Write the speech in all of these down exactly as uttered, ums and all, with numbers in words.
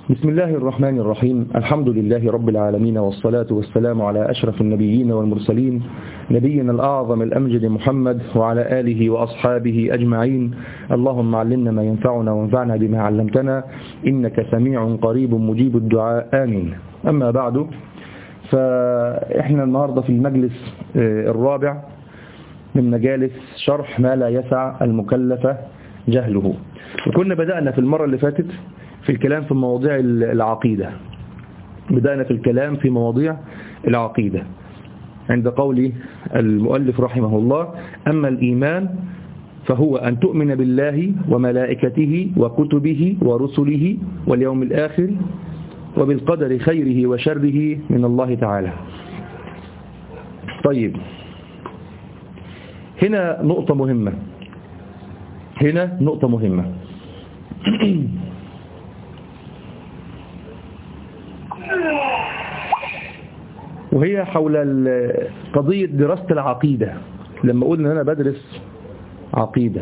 بسم الله الرحمن الرحيم. الحمد لله رب العالمين، والصلاة والسلام على أشرف النبيين والمرسلين، نبينا الأعظم الأمجد محمد وعلى آله وأصحابه أجمعين. اللهم علمنا ما ينفعنا وانفعنا بما علمتنا، إنك سميع قريب مجيب الدعاء، آمين. أما بعد، فإحنا النهاردة في المجلس الرابع من مجالس شرح ما لا يسع المكلف جهله، وكنا بدأنا في المرة اللي فاتت في الكلام في مواضيع العقيدة. بدأنا في الكلام في مواضيع العقيدة عند قول المؤلف رحمه الله: أما الإيمان فهو أن تؤمن بالله وملائكته وكتبه ورسله واليوم الآخر وبالقدر خيره وشره من الله تعالى. طيب، هنا نقطة مهمة هنا نقطة مهمة وهي حول قضية دراسة العقيدة. لما قلنا أنا بدرس عقيدة،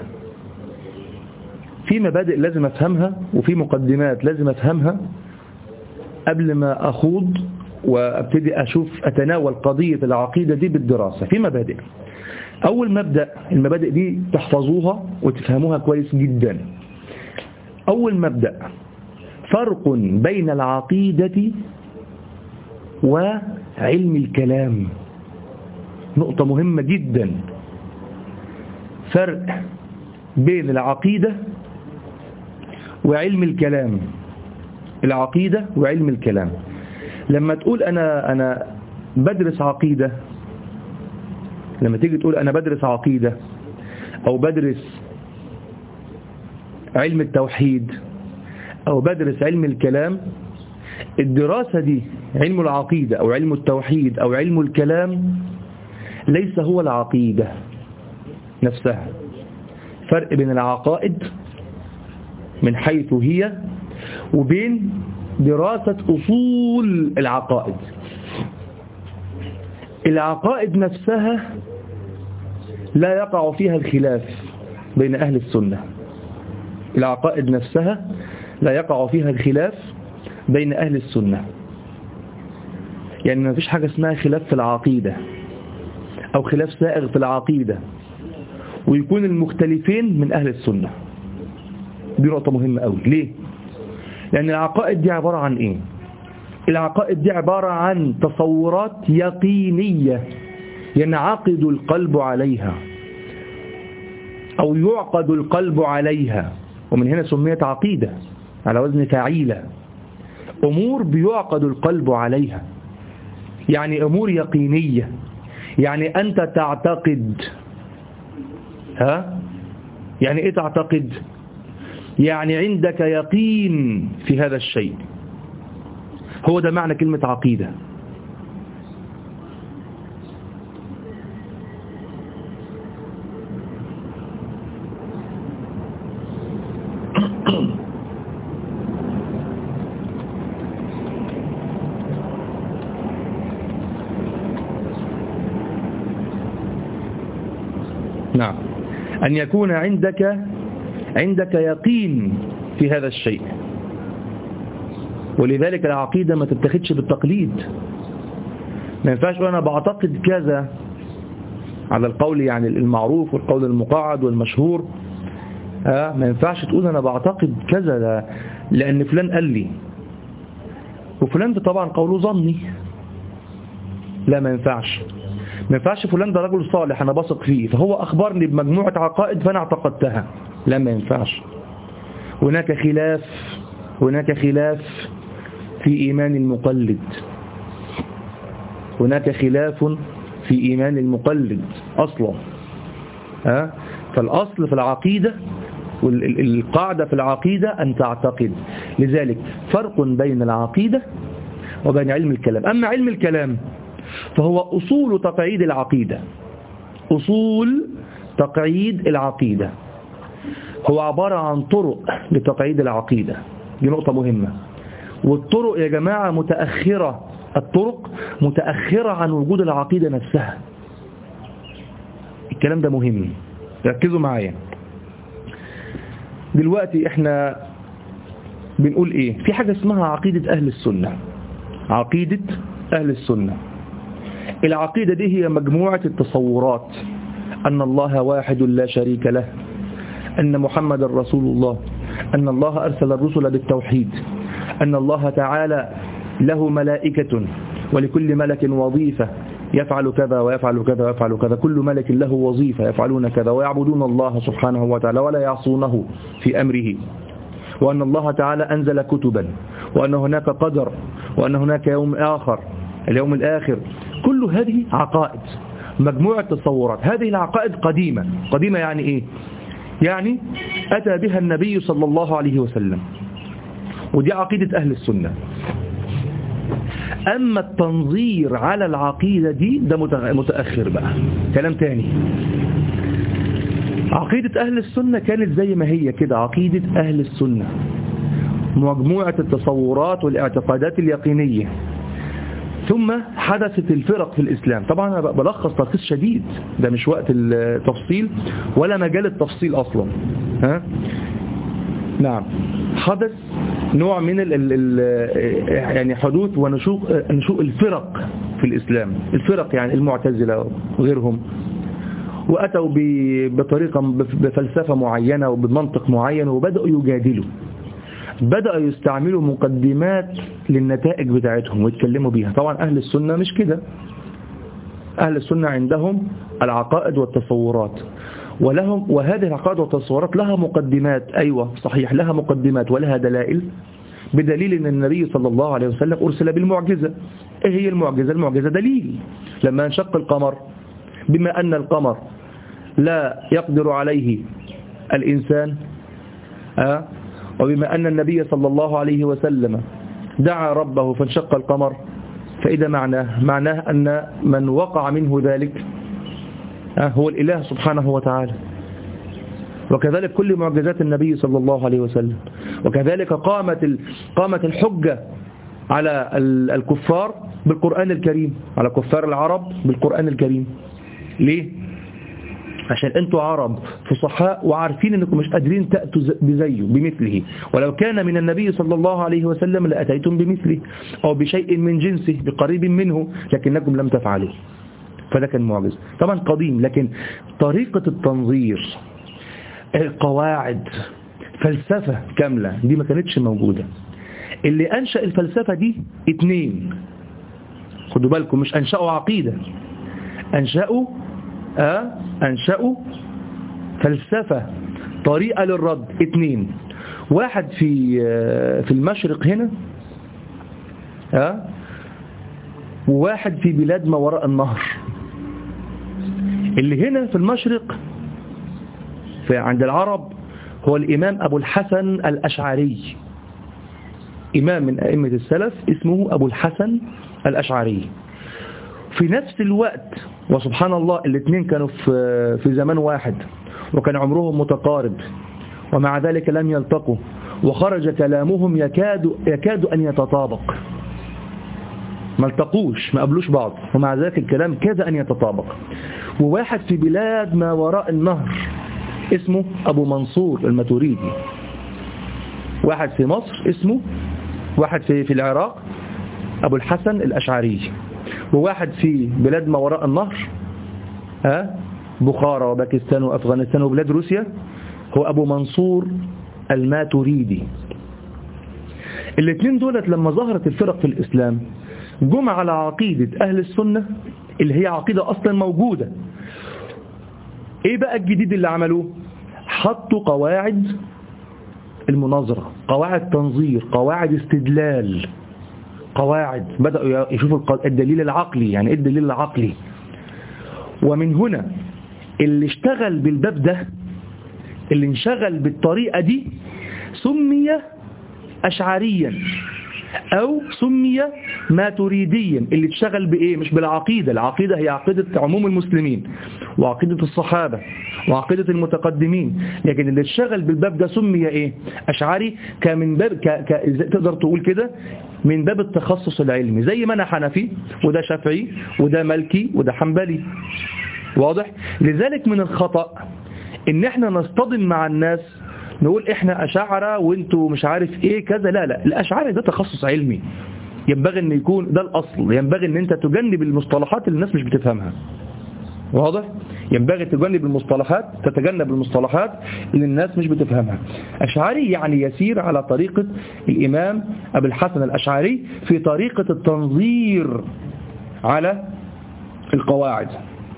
في مبادئ لازم أفهمها وفي مقدمات لازم أفهمها قبل ما أخوض وأبتدي أشوف أتناول قضية العقيدة دي بالدراسة. في مبادئ، أول مبدأ، المبادئ دي تحفظوها وتفهموها كويس جدا. أول مبدأ: فرق بين العقيدة وعلم الكلام. نقطة مهمة جدا، فرق بين العقيدة وعلم الكلام. العقيدة وعلم الكلام. لما تقول أنا أنا بدرس عقيدة، لما تيجي تقول أنا بدرس عقيدة أو بدرس علم التوحيد أو بدرس علم الكلام، الدراسة دي، علم العقيدة أو علم التوحيد أو علم الكلام، ليس هو العقيدة نفسها. فرق بين العقائد من حيث هي وبين دراسة أصول العقائد. العقائد نفسها لا يقع فيها الخلاف بين أهل السنة. العقائد نفسها لا يقع فيها الخلاف بين أهل السنة. يعني ما فيش حاجة اسمها خلاف في العقيدة أو خلاف سائغ في العقيدة ويكون المختلفين من أهل السنة. دي نقطة مهمة أوي. ليه؟ لأن العقائد دي عبارة عن إيه؟ العقائد دي عبارة عن تصورات يقينية ينعقد القلب عليها أو يعقد القلب عليها، ومن هنا سميت عقيدة على وزن فعيلة. أمور بيعقد القلب عليها، يعني أمور يقينية. يعني أنت تعتقد. ها؟ يعني إيه تعتقد؟ يعني عندك يقين في هذا الشيء. هو ده معنى كلمة عقيدة. نعم، أن يكون عندك عندك يقين في هذا الشيء. ولذلك العقيدة ما تتخذش بالتقليد. ما ينفعش أنا بعتقد كذا على القول يعني المعروف والقول المقعد والمشهور. آه ما ينفعش تقول أنا بعتقد كذا لأن فلان قال لي، وفلان ده طبعا قوله ظني. لا، ما ينفعش. ما ينفعش فلان ده رجل صالح أنا بثق فيه فهو أخبرني بمجموعة عقائد فأنا اعتقدتها. لا، ما ينفعش. هناك خلاف هناك خلاف في إيمان المقلد. هناك خلاف في إيمان المقلد أصلا. ها؟ فالأصل في العقيدة والقاعدة في العقيدة أن تعتقد. لذلك فرق بين العقيدة وبين علم الكلام. أما علم الكلام فهو أصول تقعيد العقيدة. أصول تقعيد العقيدة هو عبارة عن طرق لتقعيد العقيدة. دي نقطة مهمة. والطرق يا جماعة متأخرة. الطرق متأخرة عن وجود العقيدة نفسها. الكلام ده مهم، ركزوا معايا. دلوقتي احنا بنقول إيه؟ في حاجة اسمها عقيدة أهل السنة. عقيدة أهل السنة، العقيدة دي هي مجموعة التصورات أن الله واحد لا شريك له، أن محمد رسول الله، أن الله أرسل الرسل بالتوحيد، أن الله تعالى له ملائكة ولكل ملك وظيفة يفعل كذا ويفعل كذا ويفعل كذا، كل ملك له وظيفة يفعلون كذا ويعبدون الله سبحانه وتعالى ولا يعصونه في أمره، وأن الله تعالى أنزل كتبا، وأن هناك قدر، وأن هناك يوم آخر اليوم الآخر. كل هذه عقائد، مجموعة تصورات. هذه العقائد قديمة. قديمة يعني إيه؟ يعني أتى بها النبي صلى الله عليه وسلم، ودي عقيدة أهل السنة. أما التنظير على العقيدة دي ده متأخر بقى، كلام تاني. عقيدة أهل السنة كانت زي ما هي كده، عقيدة أهل السنة مجموعة التصورات والاعتقادات اليقينية. ثم حدثت الفرق في الإسلام. طبعا أنا بلخص تلخيص شديد، ده مش وقت التفصيل ولا مجال التفصيل أصلا. ها؟ نعم، حدث نوع من ال ال يعني حدوث ونشوء نشوء الفرق في الإسلام. الفرق يعني المعتزلة وغيرهم، وأتوا بطريقة بفلسفة معينة وبمنطق معين، وبدأوا يجادلوا، بدأوا يستعملوا مقدمات للنتائج بتاعتهم ويتكلموا بيها. طبعا أهل السنة مش كده. أهل السنة عندهم العقائد والتصورات، ولهم وهذه العقائد والتصورات لها مقدمات. أيوة صحيح، لها مقدمات ولها دلائل، بدليل أن النبي صلى الله عليه وسلم أرسل بالمعجزة. إيه هي المعجزة؟ المعجزة دليل. لما انشق القمر، بما أن القمر لا يقدر عليه الإنسان، أه؟ وبما أن النبي صلى الله عليه وسلم دعا ربه فانشق القمر، فإذا معناه معناه أن من وقع منه ذلك أه هو الإله سبحانه وتعالى. وكذلك كل معجزات النبي صلى الله عليه وسلم. وكذلك قامت قامت الحجة على الكفار بالقرآن الكريم، على كفار العرب بالقرآن الكريم. ليه؟ عشان انتوا عرب فصحاء وعارفين انكم مش قادرين تأتوا بزيه بمثله، ولو كان من النبي صلى الله عليه وسلم لأتيتم بمثله أو بشيء من جنسه بقريب منه، لكنكم لم تفعلوا. فده كان معجز طبعا قديم. لكن طريقة التنظير، القواعد، فلسفة كاملة دي ما كانتش موجودة. اللي أنشأ الفلسفة دي اتنين، خدوا بالكم، مش أنشأوا عقيدة، أنشأوا أه أنشأوا فلسفة، طريقة للرد. اتنين، واحد في في المشرق هنا أه وواحد في بلاد ما وراء النهر. اللي هنا في المشرق في عند العرب هو الإمام أبو الحسن الأشعري، إمام من أئمة السلف اسمه أبو الحسن الأشعري. في نفس الوقت وسبحان الله الاثنين كانوا في في زمان واحد، وكان عمرهم متقارب، ومع ذلك لم يلتقوا، وخرج كلامهم يكاد يكاد أن يتطابق. ما التقوش، ما قبلوش بعض، ومع ذلك الكلام كاد أن يتطابق. وواحد في بلاد ما وراء النهر اسمه أبو منصور الماتوريدي. واحد في مصر اسمه، واحد في في العراق أبو الحسن الأشعري، وواحد في بلاد ما وراء النهر ها بخارى وباكستان وأفغانستان وبلاد روسيا هو أبو منصور الماتوريدي. الاثنين دولت لما ظهرت الفرق في الإسلام جمع على عقيدة أهل السنة اللي هي عقيدة أصلا موجودة. إيه بقى الجديد اللي عملوه؟ حطوا قواعد المناظرة، قواعد تنظير، قواعد استدلال، قواعد بدأوا يشوفوا الدليل العقلي. يعني إيه الدليل العقلي؟ ومن هنا اللي اشتغل بالباب ده، اللي انشغل بالطريقة دي، سمي أشعريا أو سمي ماتريديا. اللي اشتغل بإيه؟ مش بالعقيدة، العقيدة هي عقيدة عموم المسلمين وعقيدة الصحابة وعقيدة المتقدمين، لكن اللي اشتغل بالباب ده سمي إيه؟ أشعري. كمن باب ك... ك... تقدر تقول كده من باب التخصص العلمي، زي ما أنا حنفي وده شافعي وده مالكي وده حنبلي. واضح؟ لذلك من الخطأ إن احنا نصطدم مع الناس نقول احنا أشاعرة وانتوا مش عارف ايه كذا. لا لا، الأشاعرة ده تخصص علمي، ينبغي ان يكون ده الأصل. ينبغي ان انت تجنب المصطلحات اللي الناس مش بتفهمها. واضح؟ ينبغي تجنب المصطلحات تتجنب المصطلحات اللي الناس مش بتفهمها. أشعري يعني يسير على طريقة الإمام أبي الحسن الأشعري في طريقة التنظير على القواعد.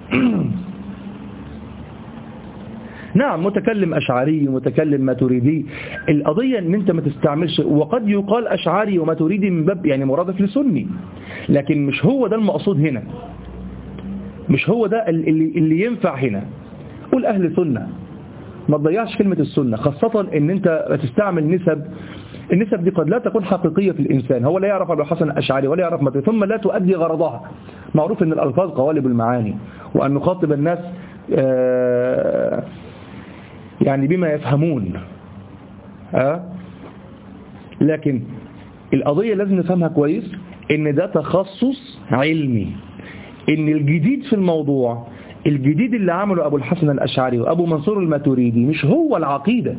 نعم، متكلم أشعري ومتكلم ماتريدي. القضية ان انت ما تستعملش، وقد يقال أشعري وماتريدي من باب يعني مرادف لسني، لكن مش هو ده المقصود هنا، مش هو ده اللي, اللي ينفع هنا. قول أهل سنة، ما تضيعش كلمة السنة، خاصة ان انت تستعمل نسب. النسب دي قد لا تكون حقيقية في الإنسان، هو لا يعرف أبو الحسن الأشعري ولا يعرف ماتريدي، ثم لا تؤدي غرضها. معروف ان الألفاظ قوالب المعاني، وأن نخاطب الناس آه يعني بما يفهمون. أه؟ لكن القضية لازم نفهمها كويس، ان ده تخصص علمي، ان الجديد في الموضوع، الجديد اللي عمله أبو الحسن الأشعري وأبو منصور الماتريدي مش هو العقيدة،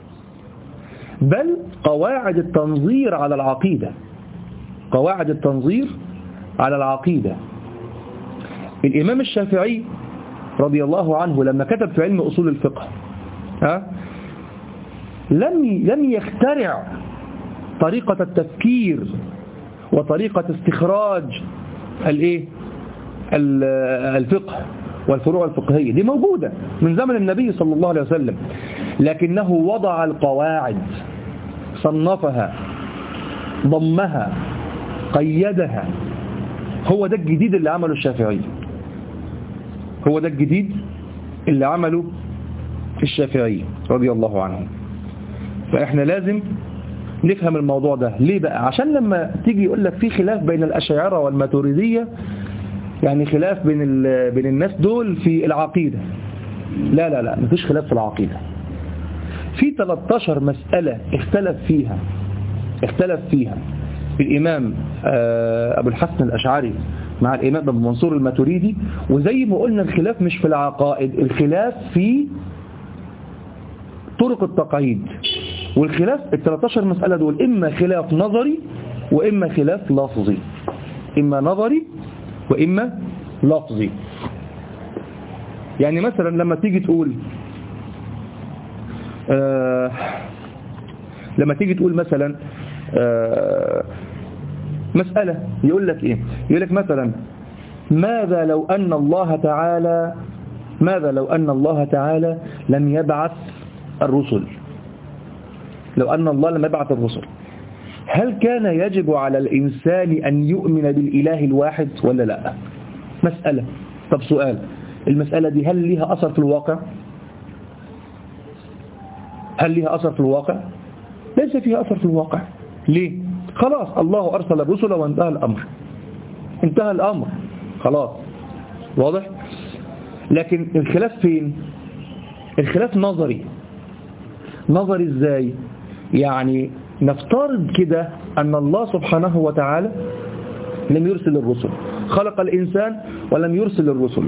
بل قواعد التنظير على العقيدة. قواعد التنظير على العقيدة. الإمام الشافعي رضي الله عنه لما كتب في علم أصول الفقه ها لم لم يخترع طريقة التفكير وطريقة استخراج الايه الفقه والفروع الفقهية، دي موجودة من زمن النبي صلى الله عليه وسلم، لكنه وضع القواعد، صنفها، ضمها، قيدها. هو ده الجديد اللي عمله الشافعي، هو ده الجديد اللي عمله الشافعي رضي الله عنه. فإحنا لازم نفهم الموضوع ده. ليه بقى؟ عشان لما تيجي يقول لك في خلاف بين الأشاعرة والماتريدية، يعني خلاف بين بين الناس دول في العقيدة. لا لا لا، مفيش خلاف في العقيدة. في ثلاث عشرة مسألة اختلف فيها اختلف فيها الإمام أبو الحسن الأشعري مع الإمام أبو منصور الماتريدي. وزي ما قلنا الخلاف مش في العقائد، الخلاف في طرق التقعيد. والخلاف ال ثلاث عشرة مسألة دول إما خلاف نظري وإما خلاف لفظي، إما نظري وإما لفظي. يعني مثلا لما تيجي تقول آه لما تيجي تقول مثلا آه مسألة، يقول لك إيه؟ يقول لك مثلا ماذا لو أن الله تعالى ماذا لو أن الله تعالى لم يبعث الرسل؟ لو أن الله لم يبعث الرسل، هل كان يجب على الإنسان أن يؤمن بالإله الواحد ولا لا؟ مسألة. طب سؤال، المسألة دي هل ليها أثر في الواقع؟ هل ليها أثر في الواقع؟ ليس فيها أثر في الواقع. ليه؟ خلاص الله أرسل الرسل وانتهى الأمر، انتهى الأمر خلاص. واضح؟ لكن الخلاف فين؟ الخلاف نظري. نظري ازاي؟ يعني نفترض كده أن الله سبحانه وتعالى لم يرسل الرسل، خلق الإنسان ولم يرسل الرسل.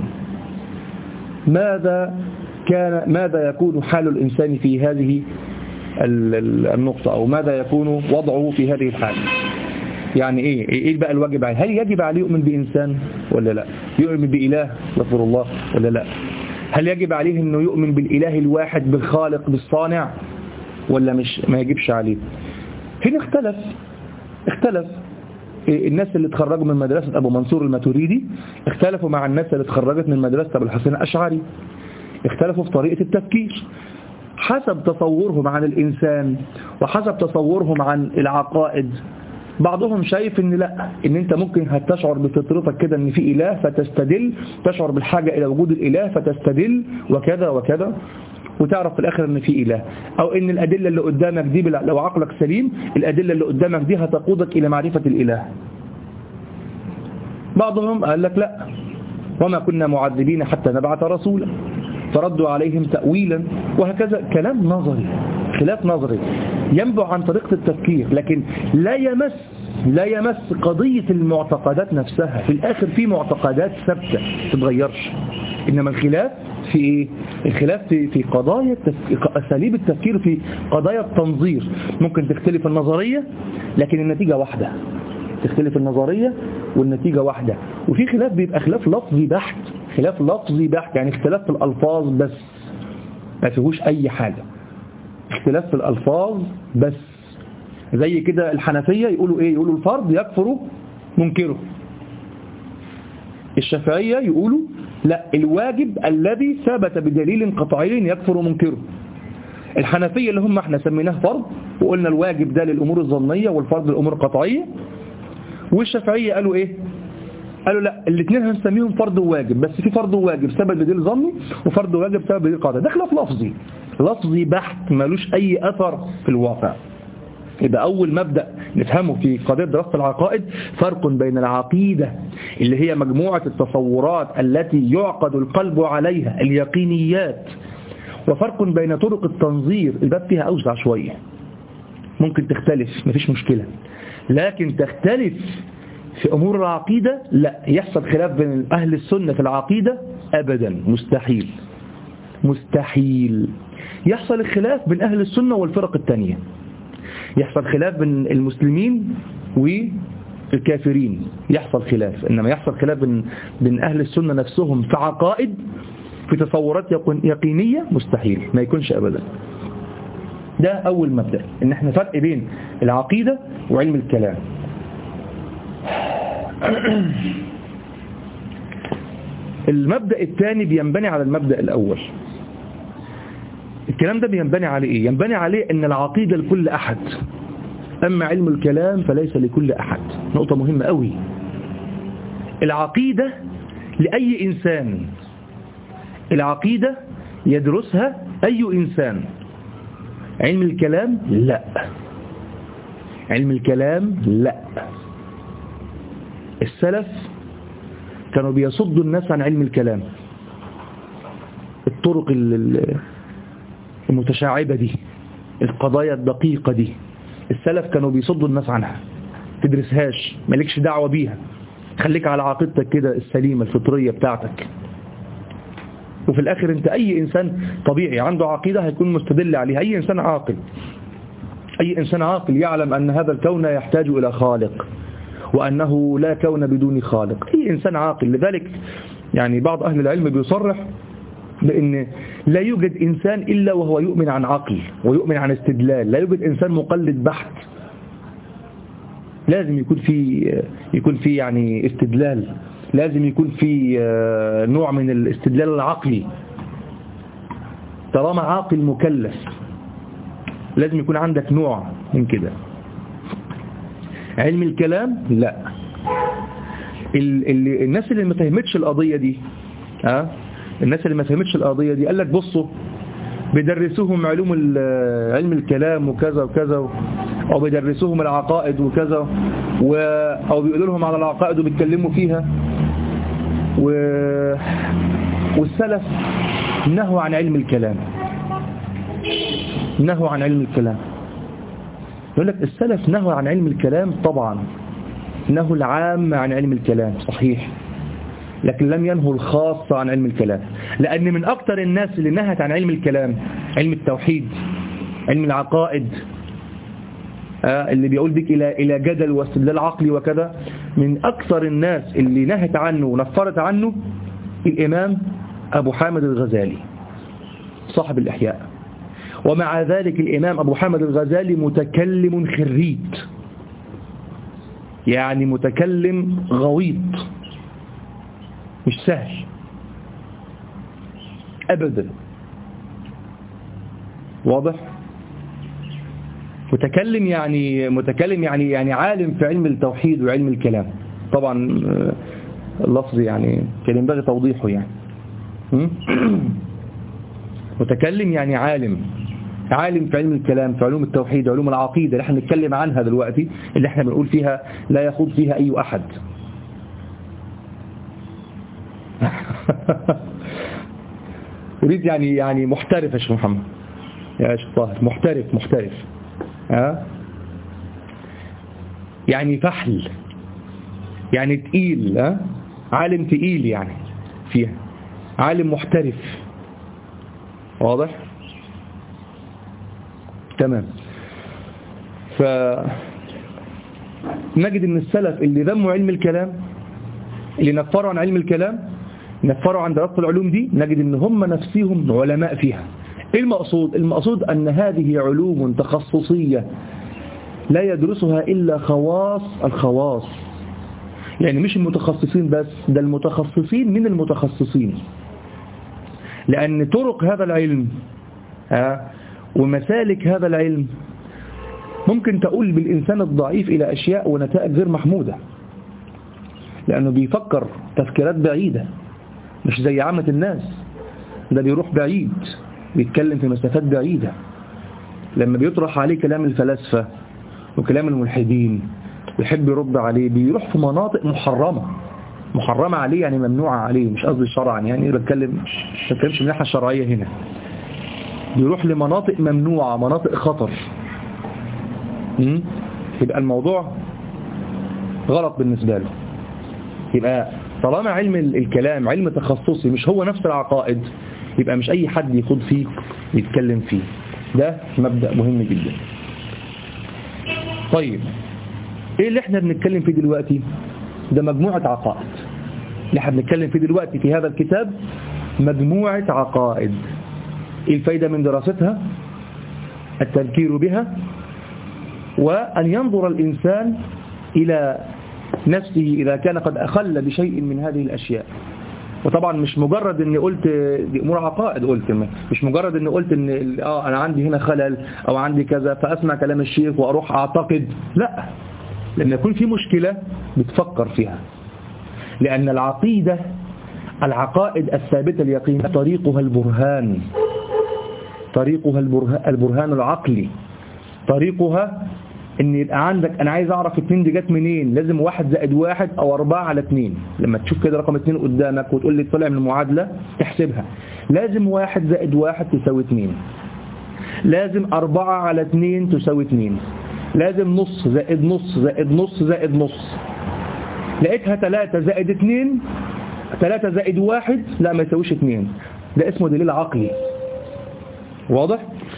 ماذا كان ماذا يكون حال الإنسان في هذه النقطة، أو ماذا يكون وضعه في هذه الحال؟ يعني إيه إيه بقى الواجب عليه؟ هل يجب عليه يؤمن بإنسان ولا لا؟ يؤمن بإله غفر الله ولا لا؟ هل يجب عليه أنه يؤمن بالإله الواحد بالخالق بالصانع ولا مش ما يجبش عليه؟ هنا اختلف اختلف الناس اللي اتخرجوا من مدرسة أبو منصور الماتريدي اختلفوا مع الناس اللي اتخرجت من مدرسة أبو الحسن الأشعري. اختلفوا في طريقة التفكير حسب تصورهم عن الإنسان وحسب تصورهم عن العقائد. بعضهم شايف ان لا، ان انت ممكن هتشعر بفطرتك كده ان في إله فتستدل، تشعر بالحاجة إلى وجود الإله فتستدل وكذا وكذا، وتعرف في الآخر ان في إله، أو ان الأدلة اللي قدامك دي لو عقلك سليم الأدلة اللي قدامك دي هتقودك إلى معرفة الإله. بعضهم قال لك لا، وما كنا معذبين حتى نبعث رسولا، فردوا عليهم تأويلا، وهكذا. كلام نظري، خلاف نظري ينبع عن طريقة التفكير، لكن لا يمس لا يمس قضية المعتقدات نفسها. في الآخر في معتقدات ثابتة تتغيرش، إنما الخلاف في إيه؟ الخلاف في, في قضايا التفكير، أساليب التفكير في قضايا التنظير. ممكن تختلف النظرية لكن النتيجة واحدة، تختلف النظرية والنتيجة واحدة. وفي خلاف بيبقى خلاف لفظي بحت، خلاف لفظي بحت يعني اختلاف في الألفاظ بس، ما فيهوش أي حاجة، اختلاف في الألفاظ بس. زي كده الحنفية يقولوا إيه؟ يقولوا الفرض يكفر منكره. الشافعية يقولوا لا، الواجب الذي ثبت بدليل قطعي يكفر منكره. الحنفية اللي هم احنا سميناه فرض وقلنا الواجب ده للأمور الظنية والفرض للأمور القطعية. والشافعية قالوا ايه؟ قالوا لا، الاثنين هنسميهم فرض وواجب، بس في فرض وواجب سبب بدليل ظني وفرض وواجب سبب بدليل قطعي. ده خلاف لفظي، لفظي بحت مالوش أي أثر في الواقع. يبقى أول مبدأ نفهمه في قضية دراسة العقائد فرق بين العقيدة اللي هي مجموعة التصورات التي يعقد القلب عليها اليقينيات، وفرق بين طرق التنظير. الباب فيها أوسع شوية، ممكن تختلف مفيش مشكلة، لكن تختلف في أمور العقيدة لا، يحصل خلاف بين أهل السنة في العقيدة أبدا، مستحيل مستحيل. يحصل الخلاف بين أهل السنة والفرق التانية، يحصل خلاف بين المسلمين والكافرين، يحصل خلاف. إنما يحصل خلاف بين, بين أهل السنة نفسهم في عقائد، في تصورات يقينية، مستحيل، ما يكونش أبدا. ده أول مبدأ، إن احنا فرق بين العقيدة وعلم الكلام. المبدأ الثاني بينبني على المبدأ الأول. الكلام ده بينبني عليه إيه؟ ينبني عليه إن العقيدة لكل أحد، أما علم الكلام فليس لكل أحد. نقطة مهمة قوي. العقيدة لأي إنسان، العقيدة يدرسها أي إنسان. علم الكلام لا، علم الكلام لا. السلف كانوا بيصدوا الناس عن علم الكلام، الطرق المتشعبة دي، القضايا الدقيقة دي، السلف كانوا بيصدوا الناس عنها. تدرسهاش، مالكش دعوة بيها، خليك على عقيدتك كده السليمة الفطرية بتاعتك. وفي الآخر انت أي إنسان طبيعي عنده عقيدة هيكون مستدل عليها. أي إنسان عاقل، أي إنسان عاقل يعلم أن هذا الكون يحتاج إلى خالق، وأنه لا كون بدون خالق. أي إنسان عاقل. لذلك يعني بعض أهل العلم بيصرح بأن لا يوجد إنسان إلا وهو يؤمن عن عقل ويؤمن عن استدلال. لا يوجد إنسان مقلد بحت، لازم يكون في يكون في يعني استدلال، لازم يكون في نوع من الاستدلال العقلي. طالما عاقل مكلف لازم يكون عندك نوع من كده. علم الكلام لا. ال ال الناس اللي ما فهمتش القضية دي، ها الناس اللي ما فهمتش القضية دي قال لك بصوا بيدرسوهم علوم علم الكلام وكذا وكذا، او بيدرسوهم العقائد وكذا، و او بيقولوا لهم على العقائد وبيتكلموا فيها، و والسلف نهوا عن علم الكلام، نهوا عن علم الكلام. يقول لك السلف نهوا عن علم الكلام، طبعا نهوا العام عن علم الكلام صحيح، لكن لم ينهوا الخاص عن علم الكلام. لأن من أكثر الناس اللي نهت عن علم الكلام علم التوحيد، علم العقائد، اللي بيقول بك إلى إلى جدل واستدلال عقلي وكذا، من أكثر الناس اللي نهت عنه ونفرت عنه الإمام أبو حامد الغزالي صاحب الإحياء. ومع ذلك الإمام أبو حامد الغزالي متكلم خريت، يعني متكلم غويط، مش سهل أبدا، واضح؟ متكلم يعني متكلم يعني يعني عالم في علم التوحيد وعلم الكلام. طبعا اللفظ يعني كان ينبغي توضيحه يعني. متكلم يعني عالم، عالم في علم الكلام، في علوم التوحيد، علوم العقيدة اللي احنا بنتكلم عنها دلوقتي، اللي احنا بنقول فيها لا يخوض فيها أي أحد. يريد يعني يعني محترف يا شيخ محمد، يا شيخ طاهر، محترف محترف. ها يعني فحل، يعني تقيل، ها؟ عالم تقيل يعني فيها، عالم محترف. واضح؟ تمام. فنجد ان السلف اللي ذموا علم الكلام، اللي نفروا عن علم الكلام، نفروا عن دراسة العلوم دي، نجد ان هم نفسهم علماء فيها. ايه المقصود؟ المقصود ان هذه علوم تخصصية لا يدرسها الا خواص الخواص، يعني مش المتخصصين بس، ده المتخصصين من المتخصصين. لأن طرق هذا العلم ها ومسالك هذا العلم ممكن تقول بالإنسان الضعيف إلى أشياء ونتائج غير محمودة، لأنه بيفكر تفكيرات بعيدة مش زي عامة الناس. ده بيروح بعيد، بيتكلم في مسافات بعيدة. لما بيطرح عليه كلام الفلاسفة وكلام الملحدين ويحب يرد عليه، بيروح في مناطق محرمة محرمة عليه، يعني ممنوعة عليه، مش قصدي شرعا، يعني بتكلم ما بتكلمش من الناحية الشرعية هنا. بيروح لمناطق ممنوعة، مناطق خطر. يبقى الموضوع غلط بالنسبة له. يبقى طالما علم الكلام علم تخصصي مش هو نفس العقائد، يبقى مش أي حد يخوض فيه يتكلم فيه. ده مبدأ مهم جدا. طيب ايه اللي احنا بنتكلم فيه دلوقتي؟ ده مجموعة عقائد. اللي احنا بنتكلم فيه دلوقتي في هذا الكتاب مجموعة عقائد. ايه الفايدة من دراستها؟ التذكير بها، وأن ينظر الإنسان إلى نفسه إذا كان قد أخل بشيء من هذه الأشياء. وطبعا مش مجرد اني قلت دي امور عقائد، قلت مش مجرد اني قلت ان اه انا عندي هنا خلل او عندي كذا فاسمع كلام الشيخ واروح اعتقد، لا، لان يكون في مشكلة بتفكر فيها. لان العقيدة العقائد الثابتة اليقين طريقها البرهان، طريقها البرهان, البرهان العقلي. طريقها ان يبقى عندك انا عايز اعرف اتنين دي جت منين، لازم واحد زائد واحد او اربعة على اتنين. لما تشوف كده رقم اتنين قدامك وتقول لي طلع من المعادلة تحسبها، لازم واحد زائد واحد تساوي اتنين، لازم اربعة على اتنين تساوي اتنين، لازم نص زائد نص زائد نص زائد نص. لقيتها تلاتة زائد اتنين، تلاتة زائد واحد لا ما يساويش اتنين، ده اسمه دليل عقلي. واضح؟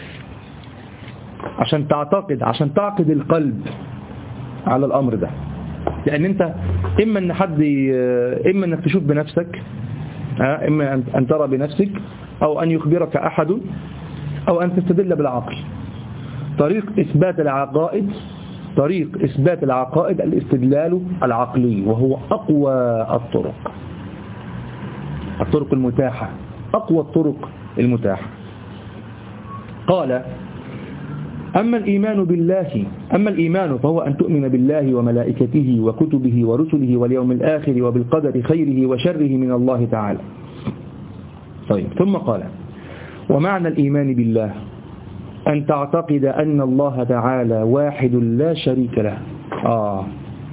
عشان تعتقد، عشان تعقد القلب على الأمر ده. لأن أنت إما أن حد إما أنك تشوف بنفسك، إما أن ترى بنفسك، أو أن يخبرك أحد، أو أن تستدل بالعقل. طريق إثبات العقائد طريق إثبات العقائد الاستدلال العقلي، وهو أقوى الطرق الطرق المتاحة أقوى الطرق المتاحة. قال أما الإيمان بالله أما الإيمان فهو أن تؤمن بالله وملائكته وكتبه ورسله واليوم الآخر وبالقدر خيره وشره من الله تعالى. طيب ثم قال ومعنى الإيمان بالله أن تعتقد أن الله تعالى واحد لا شريك له. آه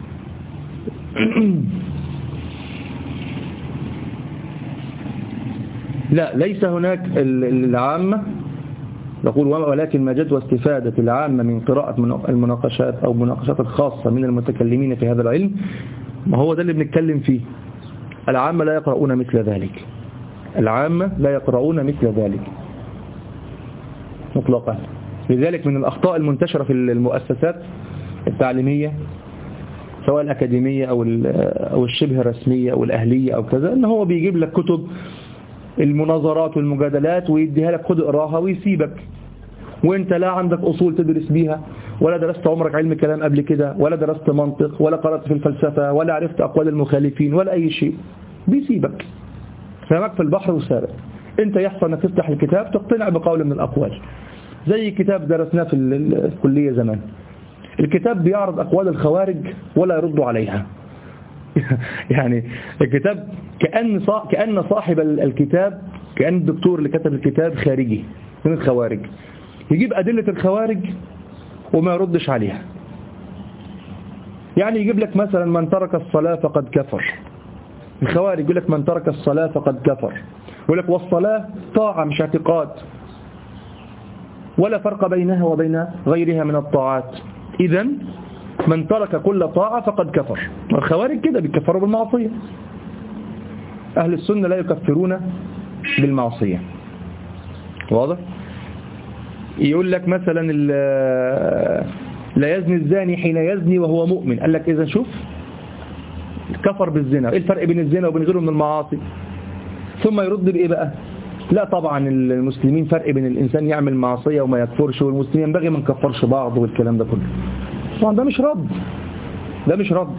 لا، ليس هناك العامة نقول ولكن ما جد واستفادة العامة من قراءة المناقشات أو مناقشات الخاصة من المتكلمين في هذا العلم، ما هو ده اللي بنتكلم فيه. العامة لا يقرؤون مثل ذلك العامة لا يقرؤون مثل ذلك مطلقا. لذلك من الأخطاء المنتشرة في المؤسسات التعليمية سواء الأكاديمية أو أو الشبه رسمية أو الأهلية أو كذا، إن هو بيجيب لك كتب المناظرات والمجادلات ويديها لك خد اقراها ويسيبك، وانت لا عندك أصول تدرس بيها، ولا درست عمرك علم كلام قبل كده، ولا درست منطق، ولا قرأت في الفلسفة، ولا عرفت أقوال المخالفين، ولا أي شيء. بيسيبك سمك في البحر وسابق. انت يحصل انك تفتح الكتاب تقتنع بقول من الأقوال، زي كتاب درسناه في الكلية زمان. الكتاب بيعرض أقوال الخوارج ولا يرد عليها. يعني الكتاب كأن كأن صاحب الكتاب، كأن الدكتور اللي كتب الكتاب خارجي من الخوارج، يجيب أدلة الخوارج وما يردش عليها. يعني يجيب لك مثلا من ترك الصلاة فقد كفر. الخوارج يقول لك من ترك الصلاة فقد كفر، يقول لك والصلاة طاعة مش اعتقاد، ولا فرق بينها وبين غيرها من الطاعات. إذن من ترك كل طاعة فقد كفر. الخوارج كده بيكفروا بالمعصية. أهل السنة لا يكفرون بالمعصية. واضح؟ يقول لك مثلا لا يزني الزاني حين يزني وهو مؤمن. قال لك إذا شوف كفر بالزنا. إيه الفرق بين الزنا وبين غيره من المعاصي؟ ثم يرد بإيه بقى؟ لا طبعا المسلمين فرق بين الإنسان يعمل معصية وما يكفرش، والمسلمين ينبغي ما نكفرش بعض والكلام ده كله. طبعا ده مش رد، ده مش رد.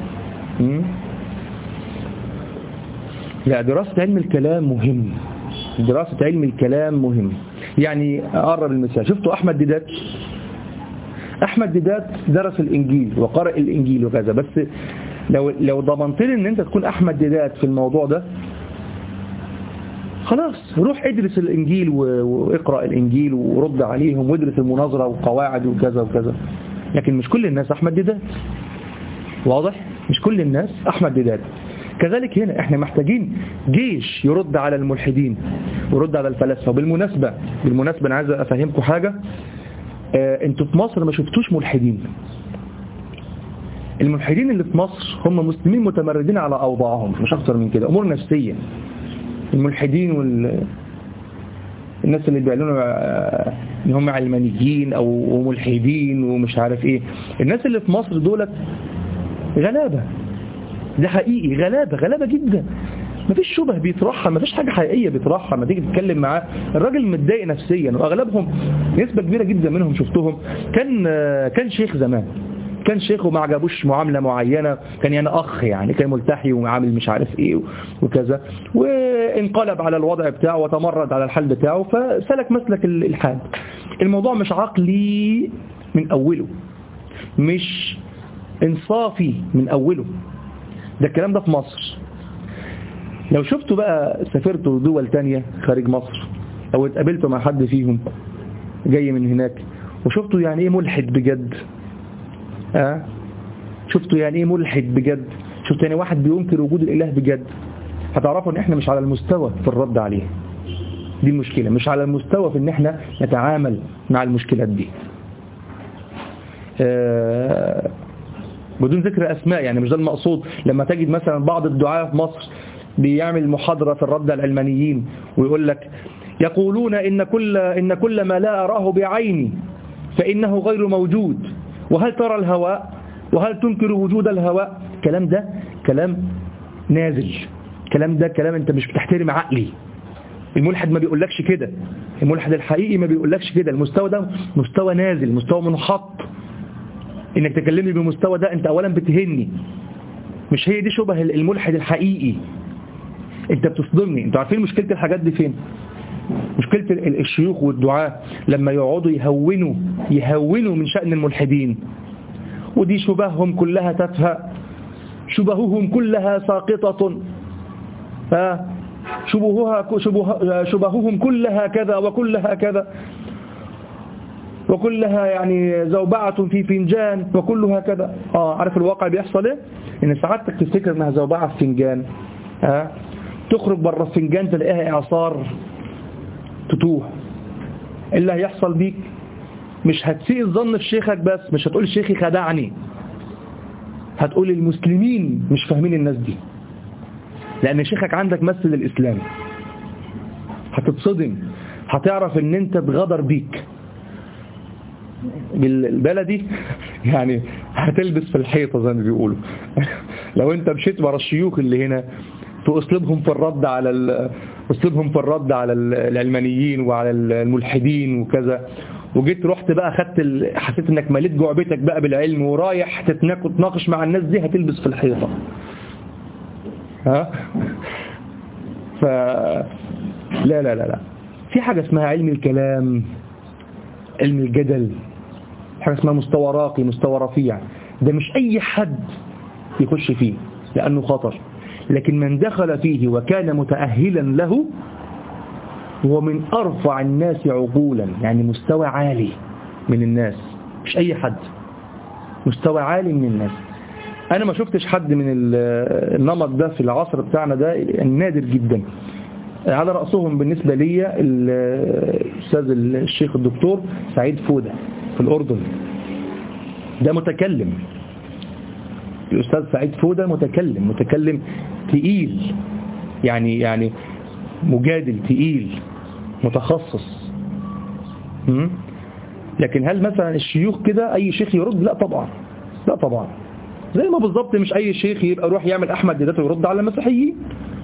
لا، دراسة علم الكلام مهم، دراسة علم الكلام مهم. يعني أقرب المثال، شفتوا أحمد ديدات؟ أحمد ديدات درس الإنجيل وقرأ الإنجيل وكذا، بس لو لو ضمنت لي إن أنت تكون أحمد ديدات في الموضوع ده، خلاص روح ادرس الإنجيل واقرأ الإنجيل ورد عليهم وادرس المناظرة وقواعد وكذا وكذا. لكن مش كل الناس أحمد ديدات. واضح؟ مش كل الناس أحمد ديدات. كذلك هنا احنا محتاجين جيش يرد على الملحدين ويرد على الفلاسفة. وبالمناسبة بالمناسبة أنا عايز أفهمكم حاجة. اه انتوا في مصر ما شفتوش ملحدين. الملحدين اللي في مصر هم مسلمين متمردين على أوضاعهم، مش أكتر من كده، أمور نفسية. الملحدين وال الناس اللي بيعلنوا ان هم علمانيين او ملحدين ومش عارف ايه، الناس اللي في مصر دولت غلابة. ده حقيقي، غلابة غلابة جدا. مفيش شبه بيطرحها، مفيش حاجة حقيقية بيطرحها. ما تيجي تتكلم معاه الراجل متضايق نفسيا. واغلبهم نسبة كبيرة جدا منهم شفتهم كان كان شيخ زمان، كان شيخ وما عجبوش معاملة معينة، كان يعني أخ، يعني كان ملتحي وعامل مش عارف إيه وكذا، وانقلب على الوضع بتاعه وتمرد على الحال بتاعه فسلك مسلك الحال. الموضوع مش عقلي من أوله، مش إنصافي من أوله. ده الكلام ده في مصر. لو شفتوا بقى سافرتوا دول تانية خارج مصر أو اتقابلتوا مع حد فيهم جاي من هناك وشفتوا يعني إيه ملحد بجد، أه؟ شفتوا يعني ايه ملحد بجد، شفتوا يعني واحد بينكر وجود الإله بجد، هتعرفوا ان احنا مش على المستوى في الرد عليه. دي المشكلة، مش على المستوى في ان احنا نتعامل مع المشكلات دي. أه بدون ذكر اسماء، يعني مش ده المقصود. لما تجد مثلا بعض الدعاة في مصر بيعمل محاضرة في الرد على العلمانيين ويقول لك يقولون ان كل ان كل ما لا اراه بعيني فانه غير موجود، وهل ترى الهواء وهل تنكر وجود الهواء. الكلام ده كلام نازل، الكلام ده كلام انت مش بتحترم عقلي. الملحد ما بيقولكش كده، الملحد الحقيقي ما بيقولكش كده. المستوى ده مستوى نازل، مستوى منحط. انك تكلمني بالمستوى ده انت اولا بتهني. مش هي دي شبه الملحد الحقيقي. انت بتصدمني. انتوا عارفين مشكلة الحاجات دي فين؟ مشكلة الشيوخ والدعاة لما يقعدوا يهونوا يهونوا من شأن الملحدين، ودي شبههم كلها تافهة، شبههم كلها ساقطة، شبهها شبه شبههم كلها كذا وكلها كذا وكلها يعني زوبعة في فنجان وكلها كذا. اه عارف الواقع بيحصل ايه؟ ان ساعتك تفتكر انها زوبعة في فنجان، اه تخرج بره الفنجان تلاقيها اعصار تتوه. اللي هيحصل بيك مش هتسيء الظن في شيخك بس، مش هتقول شيخي خدعني، هتقول المسلمين مش فاهمين الناس دي، لأن شيخك عندك مثل الإسلام. هتتصدم، هتعرف ان انت اتغدر بيك بالبلدي، يعني هتلبس في الحيطة زي ما بيقولوا. لو انت مشيت ورا الشيوخ اللي هنا في اسلوبهم في الرد على اسلوبهم في الرد على العلمانيين وعلى الملحدين وكذا، وجيت رحت بقى خدت ال... حسيت انك مليت جعبتك بقى بالعلم ورايح تتناقش مع الناس دي، هتلبس في الحيطة. ها ف لا لا لا لا في حاجة اسمها علم الكلام، علم الجدل، حاجة اسمها مستوى راقي، مستوى رفيع. ده مش اي حد يخش فيه لانه خطر، لكن من دخل فيه وكان متأهلا له هو من أرفع الناس عقولا، يعني مستوى عالي من الناس، مش أي حد، مستوى عالي من الناس. أنا ما شفتش حد من النمط ده في العصر بتاعنا ده، نادر جدا. على رأسهم بالنسبة لي الأستاذ الشيخ الدكتور سعيد فودة في الأردن. ده متكلم الأستاذ سعيد فودة متكلم متكلم تقيل، يعني يعني مجادل تقيل متخصص. م? لكن هل مثلا الشيوخ كده أي شيخ يرد؟ لا طبعا، لا طبعا. زي ما بالضبط مش أي شيخ يبقى يروح يعمل أحمد ديدات ويرد على المسيحيين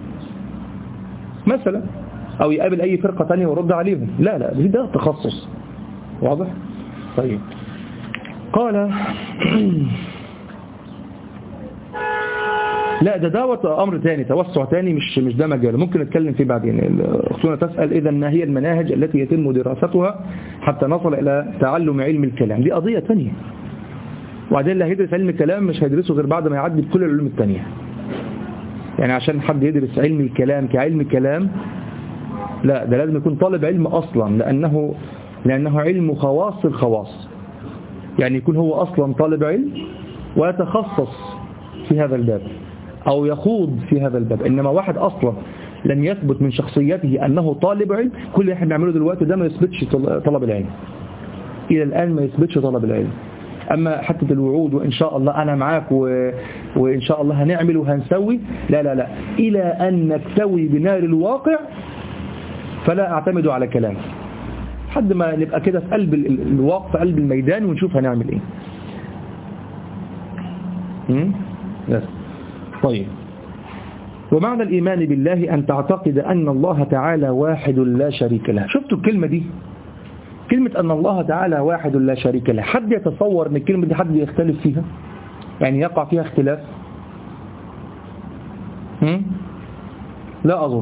مثلا، أو يقابل أي فرقة تانية ويرد عليهم. لا لا، ده تخصص. واضح؟ طيب. قال لا ده دوت أمر تاني، توسع تاني، مش مش ده مجاله، ممكن نتكلم فيه بعدين. أختنا تسأل إذا ما هي المناهج التي يتم دراستها حتى نصل إلى تعلم علم الكلام؟ دي قضية تانية. وبعدين اللي هيدرس علم الكلام مش هيدرسه غير بعد ما يعدي بكل العلوم التانية. يعني عشان حد يدرس علم الكلام كعلم كلام، لا ده لازم يكون طالب علم أصلا، لأنه لأنه علم خواص الخواص. يعني يكون هو أصلا طالب علم ويتخصص في هذا الباب أو يخوض في هذا الباب. إنما واحد أصلا لم يثبت من شخصيته أنه طالب علم، كل اللي احنا بنعمله دلوقتي ده ما يثبتش طلب العلم. إلى الآن ما يثبتش طلب العلم. أما حتى الوعود وإن شاء الله أنا معاك و... وإن شاء الله هنعمل وهنسوي، لا لا لا، إلى أن نكتوي بنار الواقع فلا أعتمد على كلام، حد ما نبقى كده في قلب الواقع، في قلب الميدان، ونشوف هنعمل إيه. يس. طيب. ومعنى الإيمان بالله أن تعتقد أن الله تعالى واحد لا شريك له. شفتوا الكلمة دي؟ كلمة أن الله تعالى واحد لا شريك له، حد يتصور أن الكلمة دي حد يختلف فيها؟ يعني يقع فيها اختلاف؟ هم؟ لا أظن.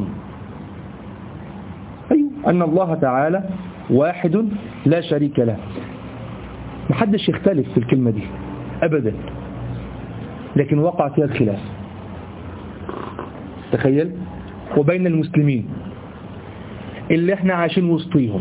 أيوه، أن الله تعالى واحد لا شريك له، محدش يختلف في الكلمة دي أبدا، لكن وقع فيها الخلاف. تخيل، وبين المسلمين اللي احنا عايشين وسطيهم.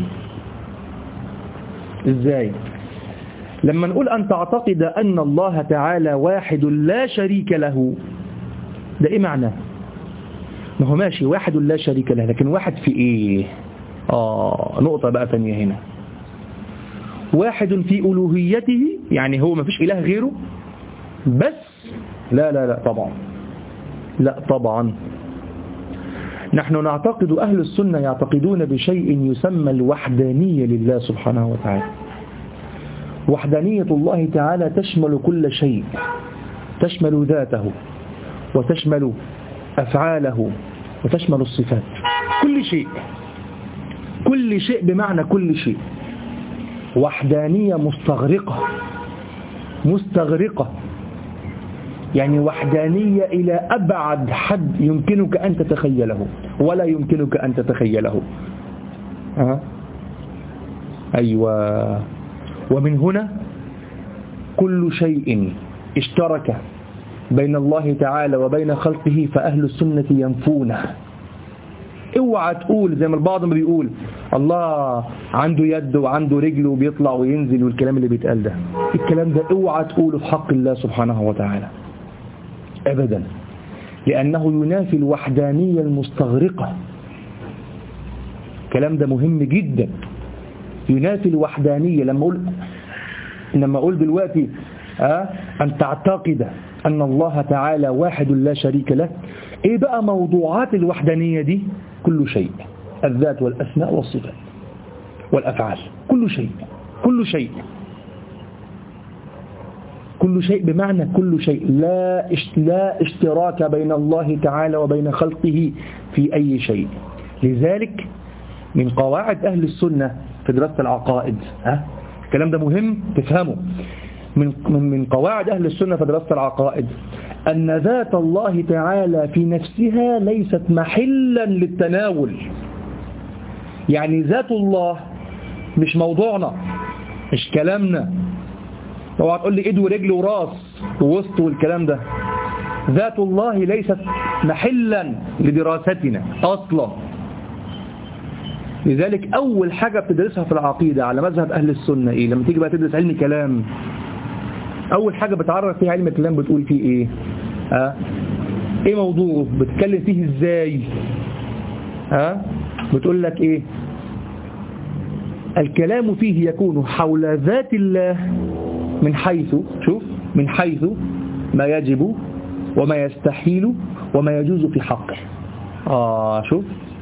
ازاي؟ لما نقول أن تعتقد أن الله تعالى واحد لا شريك له، ده ايه معناه؟ ما هو ماشي واحد لا شريك له، لكن واحد في ايه؟ آه نقطة بقى ثانية هنا. واحد في ألوهيته، يعني هو ما فيش إله غيره بس؟ لا لا لا طبعا، لا طبعا. نحن نعتقد، أهل السنة يعتقدون بشيء يسمى الوحدانية لله سبحانه وتعالى. وحدانية الله تعالى تشمل كل شيء، تشمل ذاته وتشمل أفعاله وتشمل الصفات، كل شيء، كل شيء بمعنى كل شيء. وحدانية مستغرقة، مستغرقة يعني وحدانية إلى أبعد حد يمكنك أن تتخيله ولا يمكنك أن تتخيله. أه؟ أيوة. ومن هنا كل شيء اشترك بين الله تعالى وبين خلقه فأهل السنة ينفونه. اوعى تقول زي ما البعض ما بيقول الله عنده يد وعنده رجل وبيطلع وينزل والكلام اللي بيتقال ده. الكلام ده اوعى تقوله في حق الله سبحانه وتعالى أبدا، لأنه ينافي الوحدانية المستغرقة. الكلام ده مهم جدا، ينافي الوحدانية. لما أقول لما أقول دلوقتي أه أن تعتقد أن الله تعالى واحد لا شريك له، إيه بقى موضوعات الوحدانية دي؟ كل شيء، الذات والأسماء والصفات والأفعال، كل شيء، كل شيء، كل شيء بمعنى كل شيء. لا لا اشتراك بين الله تعالى وبين خلقه في أي شيء. لذلك من قواعد أهل السنة في دراسة العقائد، ها الكلام ده مهم تفهمه، من من قواعد أهل السنة في دراسة العقائد أن ذات الله تعالى في نفسها ليست محلا للتناول. يعني ذات الله مش موضوعنا، مش كلامنا. لو هتقول لي ايد ورجل وراس ووسط والكلام ده، ذات الله ليست محلا لدراستنا أصلا. لذلك أول حاجة بتدرسها في العقيدة على مذهب أهل السنة إيه؟ لما تيجي بقى تدرس علم كلام، أول حاجة بتعرف فيها علم الكلام بتقول فيه إيه؟ أه؟ إيه موضوعه؟ بتتكلم فيه إزاي؟ أه؟ بتقول لك إيه؟ الكلام فيه يكون حول ذات الله من حيث، شوف، من حيث ما يجب وما يستحيل وما يجوز في حقه. آه شوف،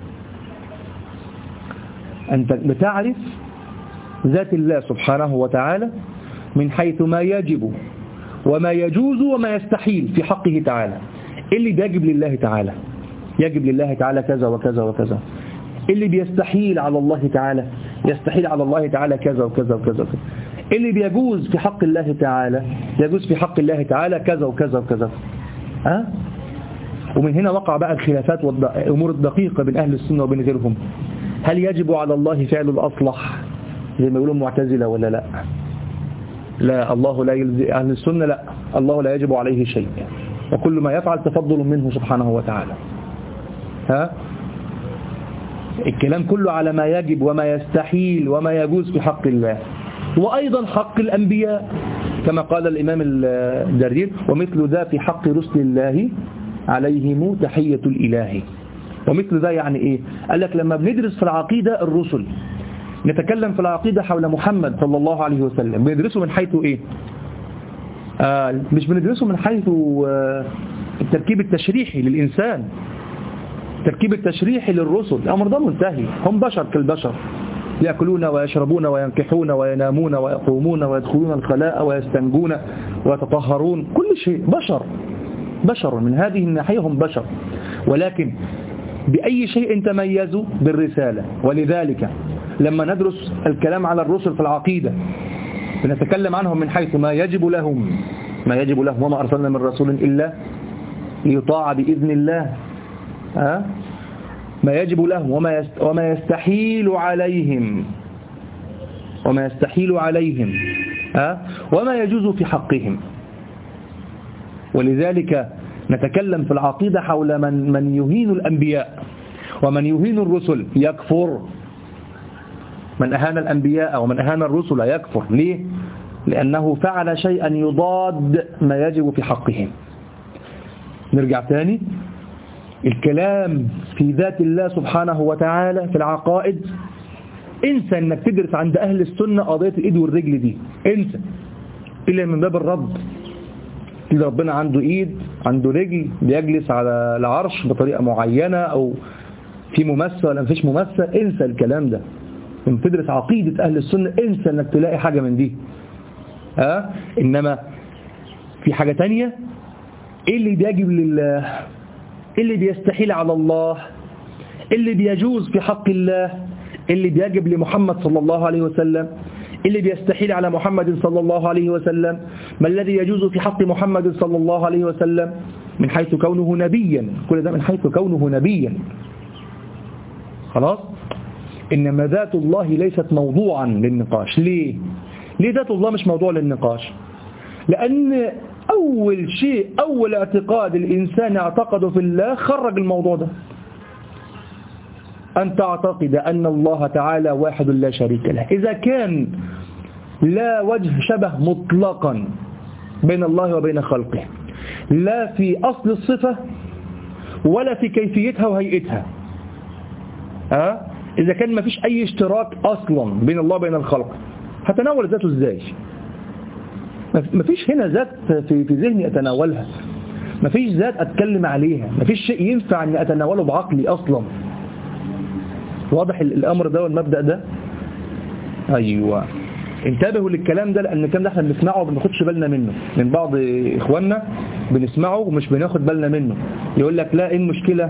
أنت بتعرف ذات الله سبحانه وتعالى من حيث ما يجب وما يجوز وما يستحيل في حقه تعالى. اللي بيجب لله تعالى، يجب لله تعالى كذا وكذا وكذا. اللي بيستحيل على الله تعالى، يستحيل على الله تعالى كذا وكذا وكذا وكذا. اللي بيجوز في حق الله تعالى، يجوز في حق الله تعالى كذا وكذا وكذا. ها؟ ومن هنا وقع بقى الخلافات والأمور الدقيقة بين أهل السنة وبين غيرهم. هل يجب على الله فعل الأصلح زي ما يقولوا المعتزلة ولا لا؟ لا، الله لا يلزم. أهل السنة لا، الله لا يجب عليه شيء، وكل ما يفعل تفضل منه سبحانه وتعالى. ها؟ الكلام كله على ما يجب وما يستحيل وما يجوز في حق الله، وأيضا حق الأنبياء كما قال الإمام الدرير: ومثل ذا في حق رسل الله عليهم تحية الإله. ومثل ذا يعني إيه؟ قال لك لما بندرس في العقيدة الرسل، نتكلم في العقيدة حول محمد صلى الله عليه وسلم، بندرسه من حيث إيه؟ آه مش بندرسه من حيث آه التركيب التشريحي للإنسان، التركيب التشريحي للرسل. الأمر ده منتهي، هم بشر كالبشر، يأكلون ويشربون وينكحون وينامون ويقومون ويدخلون الخلاء ويستنجون ويتطهرون، كل شيء بشر، بشر من هذه الناحية، هم بشر، ولكن بأي شيء تميزوا؟ بالرسالة. ولذلك لما ندرس الكلام على الرسل في العقيدة بنتكلم عنهم من حيث ما يجب لهم، ما يجب لهم: وما أرسلنا من رسول إلا ليطاع بإذن الله. ها؟ ما يجب لهم وما وما يستحيل عليهم، وما يستحيل عليهم ها؟ وما يجوز في حقهم. ولذلك نتكلم في العقيدة حول من من يهين الأنبياء ومن يهين الرسل يكفر. من أهان الأنبياء ومن أهان الرسل يكفر. ليه؟ لأنه فعل شيئا يضاد ما يجب في حقهم. نرجع تاني، الكلام في ذات الله سبحانه وتعالى في العقائد، انسى انك تدرس عند أهل السنة قضية الإيد والرجل دي، انسى، إلا من باب الرد. إذا ربنا عنده إيد، عنده رجل، بيجلس على العرش بطريقة معينة، أو في ممثل ولا مفيش ممثل، انسى الكلام ده. لما تدرس عقيدة أهل السنة انسى انك تلاقي حاجة من دي. ها؟ إنما في حاجة تانية، إيه اللي بيجب لله، اللي بيستحيل على الله، اللي بيجوز في حق الله، اللي بيجب لمحمد صلى الله عليه وسلم، اللي بيستحيل على محمد صلى الله عليه وسلم، ما الذي يجوز في حق محمد صلى الله عليه وسلم من حيث كونه نبيا، كل ده من حيث كونه نبيا. خلاص؟ إنما ذات الله ليست موضوعا للنقاش. ليه؟ ليه ذات الله مش موضوع للنقاش؟ لأن أول شيء، أول اعتقاد الإنسان اعتقده في الله خرج الموضوع ده. أن تعتقد أن الله تعالى واحد لا شريك له. إذا كان لا وجه شبه مطلقا بين الله وبين خلقه، لا في أصل الصفة ولا في كيفيتها وهيئتها، أه؟ إذا كان ما فيش أي اشتراك أصلا بين الله وبين الخلق، هتناول ذاته إزاي؟ ما فيش هنا ذات في في ذهني أتناولها، ما فيش ذات أتكلم عليها، ما فيش شيء ينفع أن أتناوله بعقلي أصلا. واضح الأمر ده والمبدأ ده؟ أيوة، انتبهوا للكلام ده، لأن الكلام ده احنا بنسمعه وما بناخدش بالنا منه من بعض إخواننا، بنسمعه ومش بناخد بالنا منه. يقول لك لا، إيه المشكلة؟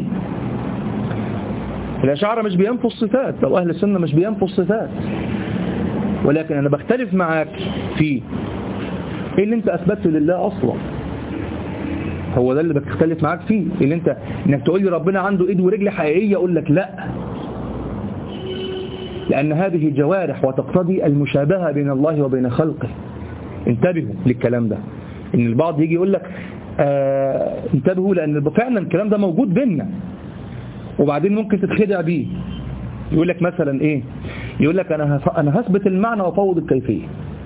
الأشاعرة مش بينفوا الصفات، أو أهل السنة مش بينفوا الصفات، ولكن أنا بختلف معاك في إيه اللي أنت أثبته لله أصلا. هو ده اللي بختلف معاك فيه، اللي أنت إنك تقول لي ربنا عنده إيد ورجل حقيقية، أقول لك لا، لأن هذه جوارح وتقتضي المشابهة بين الله وبين خلقه. انتبهوا للكلام ده، إن البعض يجي يقول لك آه انتبهوا، لأن فعلا الكلام ده موجود بيننا، وبعدين ممكن تتخدع بيه. يقول لك مثلا إيه؟ يقول لك أنا أنا هثبت المعنى وأفوض الكيفية.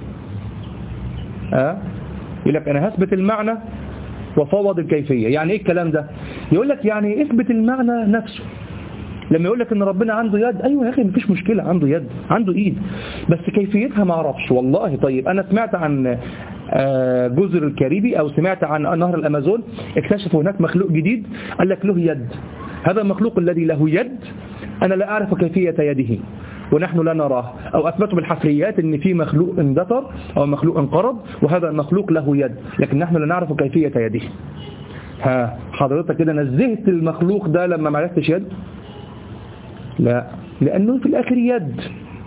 أه؟ يقول لك أنا هثبت المعنى وأفوض الكيفية. يعني إيه الكلام ده؟ يقول لك يعني اثبت المعنى نفسه، لما يقول لك ان ربنا عنده يد، ايوه يا اخي مفيش مشكلة، عنده يد، عنده ايد، بس كيفيتها ما اعرفش والله. طيب انا سمعت عن جزر الكاريبي او سمعت عن نهر الامازون، اكتشفوا هناك مخلوق جديد قال لك له يد. هذا المخلوق الذي له يد انا لا اعرف كيفية يده ونحن لا نراه، او اثبتوا بالحفريات ان في مخلوق اندثر او مخلوق انقرض وهذا المخلوق له يد، لكن نحن لا نعرف كيفية يده. ها حضرتك كده نزهت المخلوق ده لما ما عرفتش يد؟ لا، لأنه في الآخر يد،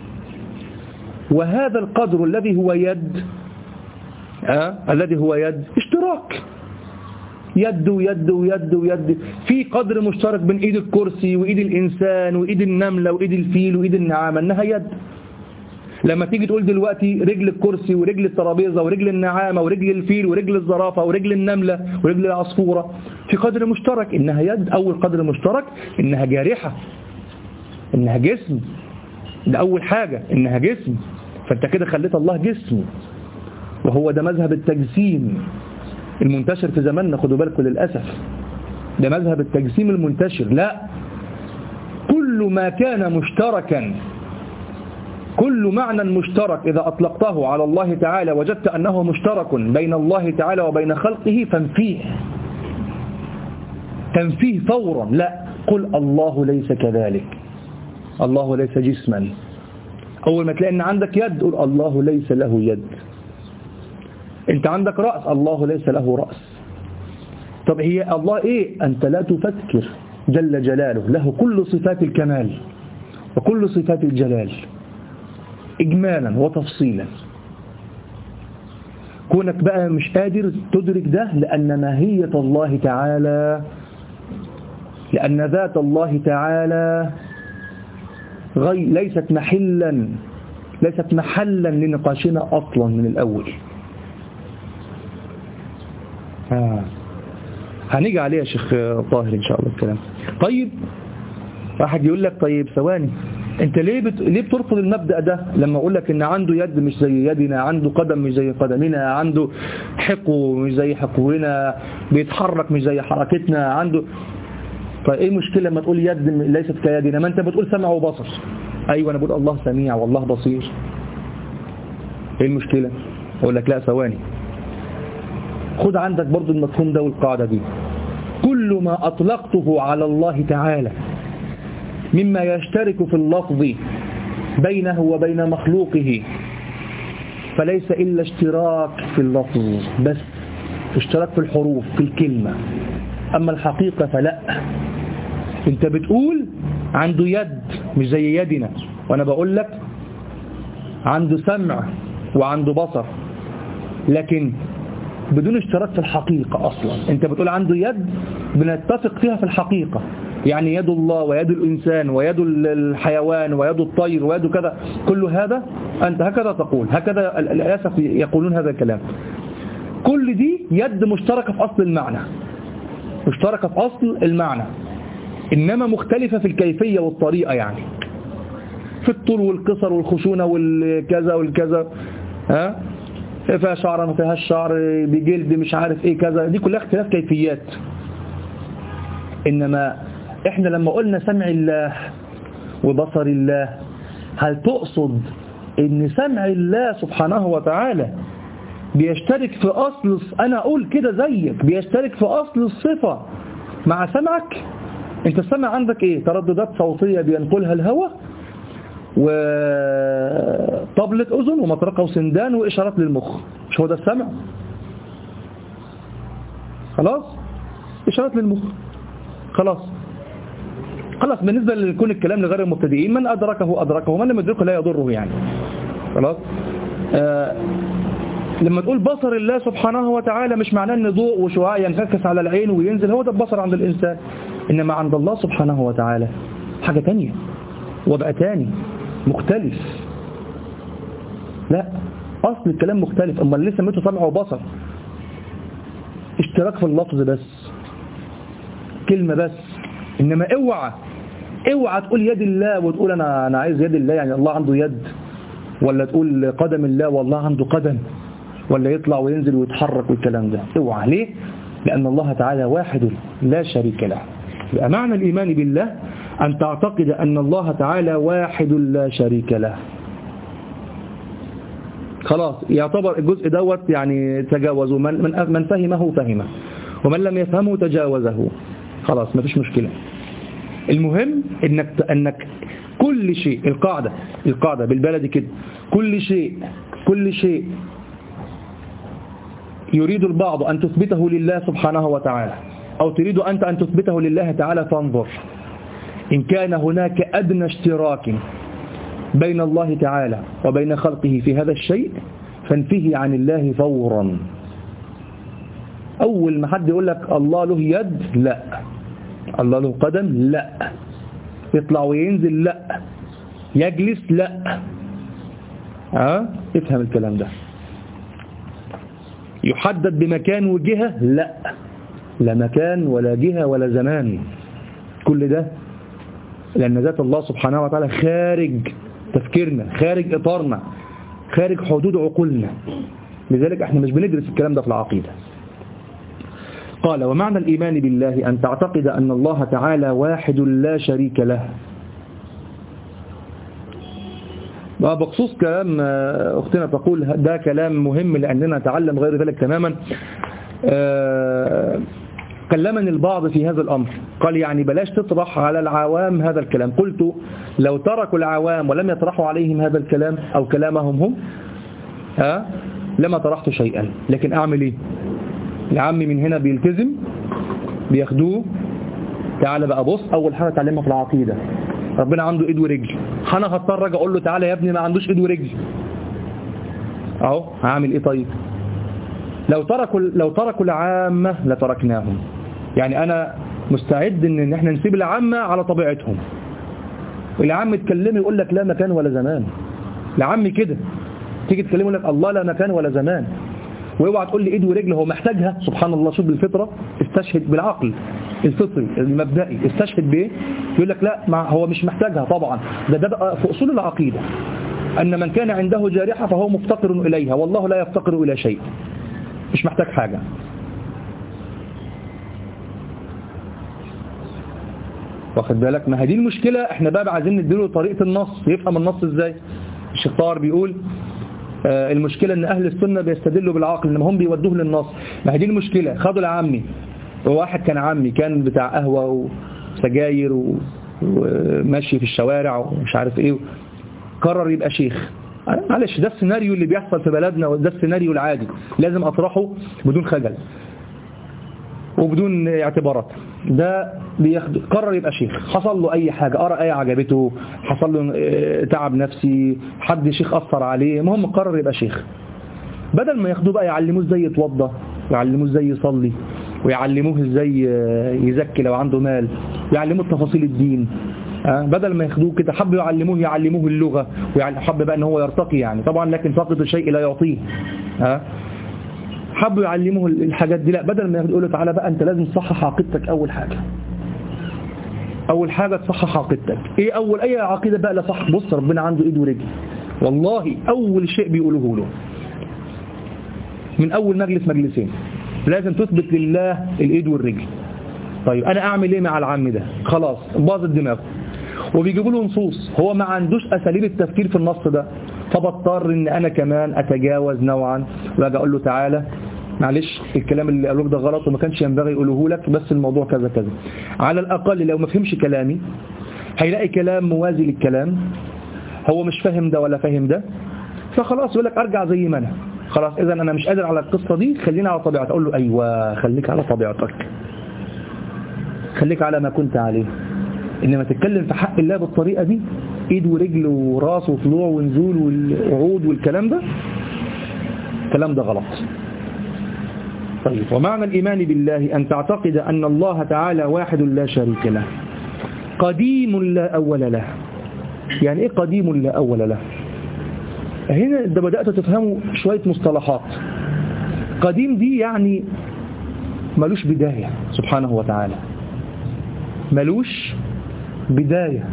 وهذا القدر الذي هو يد أه؟ الذي هو يد اشتراك، يد ويد ويد ويد، في قدر مشترك بين ايد الكرسي وايد الإنسان وايد النملة وايد الفيل وايد النعامة، انها يد. لما تيجي تقول دلوقتي رجل الكرسي ورجل الترابيزة ورجل النعامة ورجل الفيل ورجل الزرافة ورجل النملة ورجل العصفورة، في قدر مشترك انها يد. اول قدر مشترك انها جارحة، انها جسم، ده اول حاجة انها جسم. فانت كده خليت الله جسم، وهو ده مذهب التجسيم المنتشر في زماننا، خدوا بالكم للأسف ده مذهب التجسيم المنتشر. لا، كل ما كان مشتركا، كل معنى مشترك إذا أطلقته على الله تعالى وجدت أنه مشترك بين الله تعالى وبين خلقه فانفيه، تنفيه فورا. لا، قل الله ليس كذلك، الله ليس جسما. أول ما تلاقي أن عندك يد قل الله ليس له يد. أنت عندك رأس، الله ليس له رأس. طب هي الله إيه؟ أنت لا تفكر، جل جلاله له كل صفات الكمال وكل صفات الجلال إجمالا وتفصيلا. كونك بقى مش قادر تدرك ده لأن ماهية الله تعالى، لأن ذات الله تعالى غير ليست محلا ليست محلا لنقاشنا أصلا من الأول. آه. هنيجي عليه يا شيخ طاهر إن شاء الله الكلام. طيب واحد يقول لك طيب ثواني، انت ليه بت... ليه بترفض المبدأ ده لما اقول لك ان عنده يد مش زي يدنا، عنده قدم مش زي قدمنا، عنده حقو مش زي حقونا، بيتحرك مش زي حركتنا، عنده. طيب ايه المشكلة لما تقول يد ليست كيدنا؟ ما انت بتقول سمع وبصر. ايوه انا بقول الله سميع والله بصير. ايه المشكلة؟ اقول لك لا ثواني، خد عندك برضو المفهوم ده والقاعدة دي. كل ما اطلقته على الله تعالى مما يشترك في اللفظ بينه وبين مخلوقه فليس إلا اشتراك في اللفظ بس، اشتراك في الحروف في الكلمة، أما الحقيقة فلا. انت بتقول عنده يد مش زي يدنا، وأنا بقول لك عنده سمع وعنده بصر، لكن بدون اشتراك في الحقيقة أصلا. انت بتقول عنده يد بنتفق فيها في الحقيقة، يعني يد الله ويد الإنسان ويد الحيوان ويد الطير ويد كذا، كل هذا أنت هكذا تقول، هكذا للأسف يقولون هذا الكلام. كل دي يد مشتركة في أصل المعنى، مشتركة في أصل المعنى، إنما مختلفة في الكيفية والطريقة، يعني في الطول والقصر والخشونة والكذا والكذا، ها فيها شعر ما فيهاش شعر، بجلد مش عارف ايه كذا، دي كلها اختلاف كيفيات. إنما احنا لما قلنا سمع الله وبصر الله، هل تقصد ان سمع الله سبحانه وتعالى بيشترك في أصل، أنا أقول كده زيك، بيشترك في أصل الصفة مع سمعك؟ انت السمع عندك ايه؟ ترددات صوتية بينقلها الهواء وطبلة أذن ومطرقة وسندان وإشارات للمخ، مش هو ده السمع؟ خلاص، إشارات للمخ، خلاص خلاص. بالنسبة لكون الكلام لغير المبتدئين، من أدركه أدركه ومن لم يدركه لا يضره يعني. خلاص. آه لما تقول بصر الله سبحانه وتعالى مش معناه ان ضوء وشعاع ينعكس على العين وينزل، هو ده البصر عند الإنسان. إنما عند الله سبحانه وتعالى حاجة تانية، وضع تاني مختلف. لا، أصل الكلام مختلف. أما اللي سميته سمع وبصر اشتراك في اللفظ بس، كلمة بس. إنما اوعى اوعى تقول يد الله وتقول أنا أنا عايز يد الله، يعني الله عنده يد، ولا تقول قدم الله والله عنده قدم، ولا يطلع وينزل ويتحرك والكلام ده. اوعى. ليه؟ لأن الله تعالى واحد لا شريك له. يبقى معنى الإيمان بالله أن تعتقد أن الله تعالى واحد لا شريك له. خلاص يعتبر الجزء دوت يعني تجاوزوا، من, من, من فهمه فهمه ومن لم يفهمه تجاوزه، خلاص ما فيش مشكلة. المهم انك انك كل شيء، القاعدة القاعدة بالبلدي كده، كل شيء كل شيء يريد البعض أن تثبته لله سبحانه وتعالى أو تريد أنت أن تثبته لله تعالى، فانظر إن كان هناك أدنى اشتراك بين الله تعالى وبين خلقه في هذا الشيء فانفه عن الله فورا. أول ما حد يقول لك الله له يد، لا. الله له قدم، لا. يطلع وينزل، لا. يجلس، لا. ها؟ افهم الكلام ده. يحدد بمكان وجهة، لا. لا مكان ولا جهة ولا زمان، كل ده لأن ذات الله سبحانه وتعالى خارج تفكيرنا، خارج إطارنا، خارج حدود عقولنا، لذلك احنا مش بندرس الكلام ده في العقيدة. قال ومعنى الإيمان بالله أن تعتقد أن الله تعالى واحد لا شريك له. بخصوص كلام أختنا تقول ده كلام مهم لأننا نتعلم غير ذلك تماما، كلمني البعض في هذا الأمر، قال يعني بلاش تطرح على العوام هذا الكلام. قلت لو تركوا العوام ولم يطرحوا عليهم هذا الكلام أو كلامهم هم ها لما طرحت شيئا، لكن أعمل إيه؟ العمي من هنا بيلتزم، بياخدوه، تعالى بقى بص، أول حاجة تعلمها في العقيدة ربنا عنده إيد ورجل، أنا هضطر أجي أقول له تعالى يا ابني ما عندوش إيد ورجل، أهو هعمل إيه طيب؟ لو تركوا لو تركوا العامة لتركناهم، يعني أنا مستعد إن إحنا نسيب العامة على طبيعتهم. العام يتكلم يقول لك لا مكان ولا زمان، العام كده تيجي تكلمه يقول لك الله لا مكان ولا زمان، واوعى تقول لي ايد ورجل، هو محتاجها سبحان الله. شوف بالفطرة، استشهد بالعقل الفطري المبدئي، استشهد بايه؟ يقول لك لا ما هو مش محتاجها طبعا، ده ده بقى في اصول العقيدة ان من كان عنده جارحة فهو مفتقر اليها، والله لا يفتقر الى شيء، مش محتاج حاجة. واخد بالك؟ ما هذه المشكلة، احنا بقى عايزين نديله طريقة النص، يفهم النص ازاي. الشيخ طاهر بيقول آه المشكلة ان اهل السنة بيستدلوا بالعقل انما هم بيودوه للنص. ما هذه المشكلة، خدوا العامي، وواحد كان عامي كان بتاع قهوة وسجاير وماشي في الشوارع ومش عارف ايه، قرر يبقى شيخ. معلش ده السيناريو اللي بيحصل في بلدنا، وده السيناريو العادي لازم اطرحه بدون خجل وبدون اعتبارات. ده بياخد قرر يبقى شيخ، حصل له اي حاجة، قرأ ايه عجبته، حصل له تعب نفسي، حد شيخ اثر عليه، المهم قرر يبقى شيخ. بدل ما ياخدوه بقى يعلموه ازاي يتوضى، ويعلموه ازاي يصلي، ويعلموه ازاي يزكي لو عنده مال، ويعلموه تفاصيل الدين، بدل ما ياخدوه كده حبوا يعلموه يعلموه اللغة، وحب بقى ان هو يرتقي يعني طبعا، لكن فقد الشيء لا يعطيه، ها حبوا يعلموه الحاجات دي، لا بدل ما يقولوا تعالى بقى انت لازم تصحح عقيدتك. اول حاجة اول حاجة تصحح عقيدتك. ايه اول اي عقيدة بقى لا صح؟ بص ربنا عنده ايد ورجل، والله اول شيء بيقولوه له من اول مجلس مجلسين لازم تثبت لله الايد والرجل. طيب انا اعمل ايه مع العم ده؟ خلاص باظت دماغه، وبيجيبوا له نصوص، هو ما عندوش اساليب التفكير في النص ده، فبضطر ان انا كمان اتجاوز نوعا واجي اقول له تعالى معلش الكلام اللي قالوه ده غلط وما كانش ينبغي يقوله لك، بس الموضوع كذا كذا. على الاقل لو ما فهمش كلامي هيلاقي كلام موازي للكلام، هو مش فاهم ده ولا فاهم ده، فخلاص يقول لك ارجع زي ما انا، خلاص اذا انا مش قادر على القصه دي، خلينا على طبيعتي. اقول له ايوه خليك على طبيعتك، خليك على ما كنت عليه، انما تتكلم في حق الله بالطريقه دي، ايد ورجل وراس وطلوع ونزول والوعود والكلام ده، الكلام ده غلط. طيب ومعنى الإيمان بالله أن تعتقد أن الله تعالى واحد لا شريك له، قديم لا أول له. يعني إيه قديم لا أول له؟ هنا ده بدأت تفهموا شوية مصطلحات. قديم دي يعني ملوش بداية سبحانه وتعالى، ملوش بداية،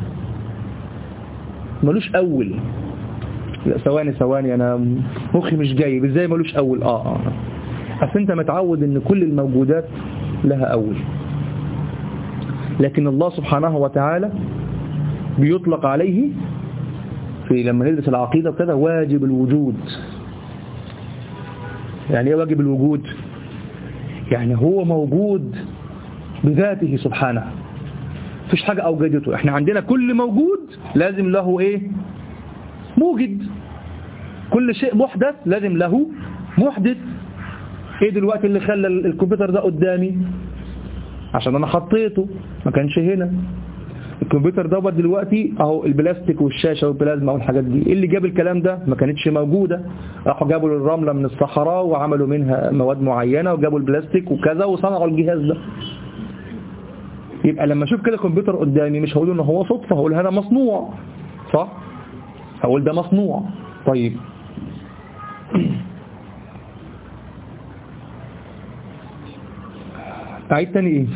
ملوش أول. لا ثواني ثواني أنا مخي مش جايب، إزاي ملوش أول؟ آه آه أصل أنت متعود إن كل الموجودات لها أول. لكن الله سبحانه وتعالى بيطلق عليه في لما ندرس العقيدة وكذا واجب الوجود. يعني ايه واجب الوجود؟ يعني هو موجود بذاته سبحانه، مفيش حاجة أوجدته. احنا عندنا كل موجود لازم له ايه؟ موجد. كل شيء محدث لازم له محدث. ايه دلوقتي اللي خلى الكمبيوتر ده قدامي؟ عشان انا حطيته، ما كانش هنا. الكمبيوتر ده دلوقتي اهو البلاستيك والشاشة والبلازما والحاجات دي، ايه اللي جاب الكلام ده؟ ما كانتش موجودة. راحوا جابوا الرملة من الصحراء وعملوا منها مواد معينة وجابوا البلاستيك وكذا وصنعوا الجهاز ده. يبقى لما اشوف كده كمبيوتر قدامي مش هقول انه هو صدفة، هقول هذا مصنوع، صح؟ هقول ده مصنوع. طيب أعيد تاني إيه؟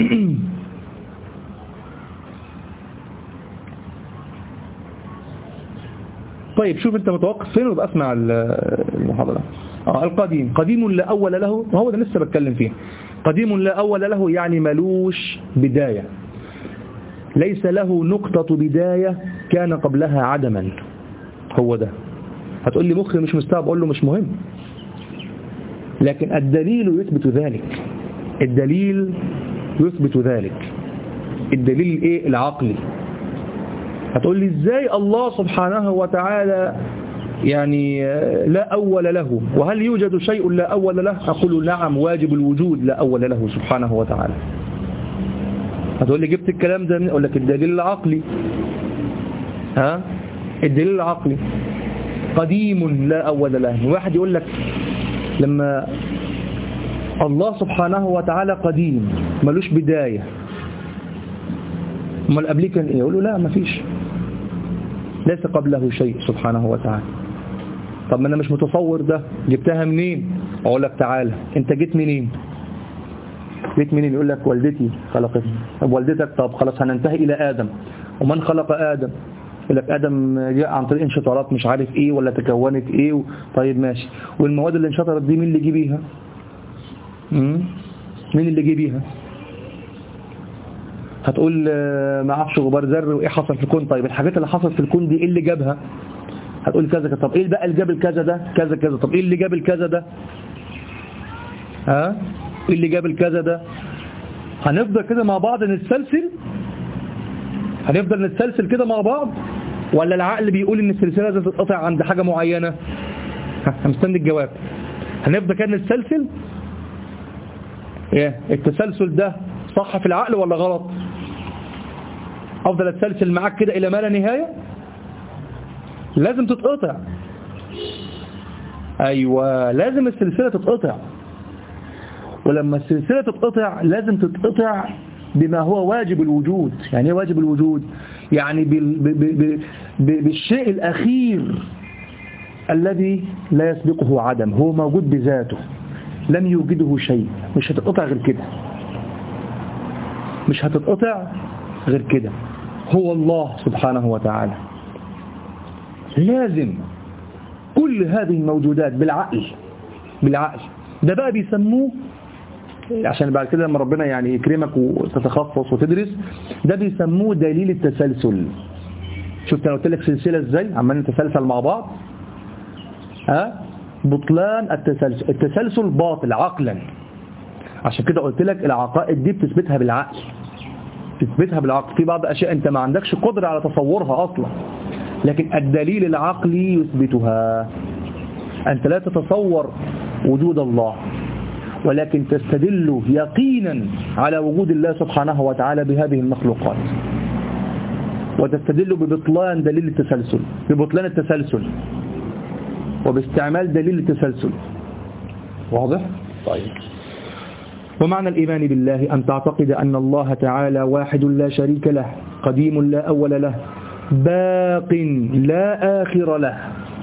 طيب شوف أنت متوقف فين وبقى أسمع المحاضرة. آه القديم قديم لا أول له، وهو ده لسه بتكلم فيه. قديم لا أول له يعني ملوش بداية، ليس له نقطة بداية كان قبلها عدما. هو ده. هتقول لي مخي مش مستوعب، أقول له مش مهم، لكن الدليل يثبت ذلك. الدليل يثبت ذلك. الدليل ايه؟ العقلي. هتقول لي ازاي الله سبحانه وتعالى يعني لا أول له، وهل يوجد شيء لا أول له؟ أقول نعم، واجب الوجود لا أول له سبحانه وتعالى. هتقول لي جبت الكلام ده من؟ أقول لك الدليل العقلي. ها؟ الدليل العقلي قديم لا أول له. واحد يقول لك لما الله سبحانه وتعالى قديم ملوش بداية، امال قبليه كان ايه؟ يقول له لا مفيش، ليس قبله شيء سبحانه وتعالى. طب ما انا مش متصور ده، جبتها منين؟ اقول لك تعالى، انت جيت منين؟ جيت منين؟ يقول لك والدتي خلقتني. طب والدتك؟ طب خلاص هننتهي الى ادم. ومن خلق ادم؟ يقول لك ادم جاء عن طريق انشطارات مش عارف ايه ولا تكونت ايه و... طيب ماشي، والمواد اللي انشطرت دي مين اللي جه بيها؟ مين اللي جه بيها؟ هتقول ما اعرفش غبار ذري وايه حصل في الكون. طيب الحاجات اللي حصلت في الكون دي ايه اللي جابها؟ هتقول كذا كذا. طب ايه بقى اللي جاب الكذا ده؟ كذا كذا. طب ايه اللي جاب الكذا ده؟ ها؟ ايه اللي جاب الكذا ده؟ هنفضل كده مع بعض نتسلسل؟ هنفضل نتسلسل كده مع بعض؟ ولا العقل بيقول ان السلسله لازم تتقطع عند حاجه معينه؟ مستني الجواب. هنفضل كده نتسلسل؟ ايه التسلسل ده صح في العقل ولا غلط؟ افضل اتسلسل معاك كده الى ما لا نهايه؟ لازم تتقطع. ايوه لازم السلسله تتقطع. ولما السلسله تتقطع لازم تتقطع بما هو واجب الوجود. يعني ايه واجب الوجود؟ يعني بال... ب... ب... ب... بالشيء الاخير الذي لا يسبقه عدم، هو موجود بذاته لم يوجده شيء. مش هتتقطع غير كده، مش هتتقطع غير كده. هو الله سبحانه وتعالى. لازم كل هذه الموجودات بالعقل، بالعقل ده بقى بيسموه، عشان بعد كده لما ربنا يعني يكرمك وتتخصص وتدرس، ده بيسموه دليل التسلسل. شفت انا قلت لك سلسله ازاي عمالين نتسلسل مع بعض؟ ها؟ بطلان التسلسل. التسلسل باطل عقلا. عشان كده قلت لك العقائد دي بتثبتها بالعقل، تثبتها بالعقل. في بعض الاشياء انت ما عندكش قدرة على تصورها اصلا، لكن الدليل العقلي يثبتها. انت لا تتصور وجود الله، ولكن تستدل يقينا على وجود الله سبحانه وتعالى بهذه المخلوقات، وتستدل ببطلان دليل التسلسل، ببطلان التسلسل وباستعمال دليل التسلسل. واضح؟ طيب. ومعنى الإيمان بالله أن تعتقد أن الله تعالى واحد لا شريك له، قديم لا أول له، باق لا آخر له.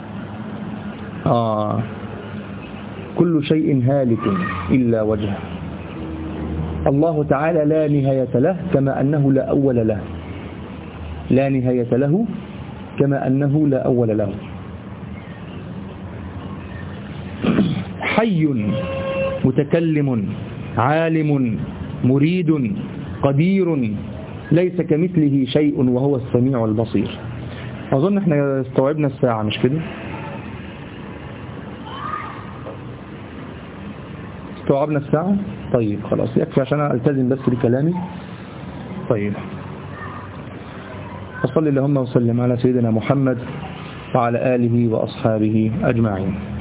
آه. كل شيء هالك إلا وجهه. الله تعالى لا نهاية له كما أنه لا أول له، لا نهاية له كما أنه لا أول له. حي متكلم عالم مريد قدير ليس كمثله شيء وهو السميع البصير. أظن احنا استوعبنا الساعة مش كده؟ استوعبنا الساعة؟ طيب خلاص يكفي عشان ألتزم بس بكلامي. طيب وصلي اللهم وسلم على سيدنا محمد وعلى آله وأصحابه أجمعين.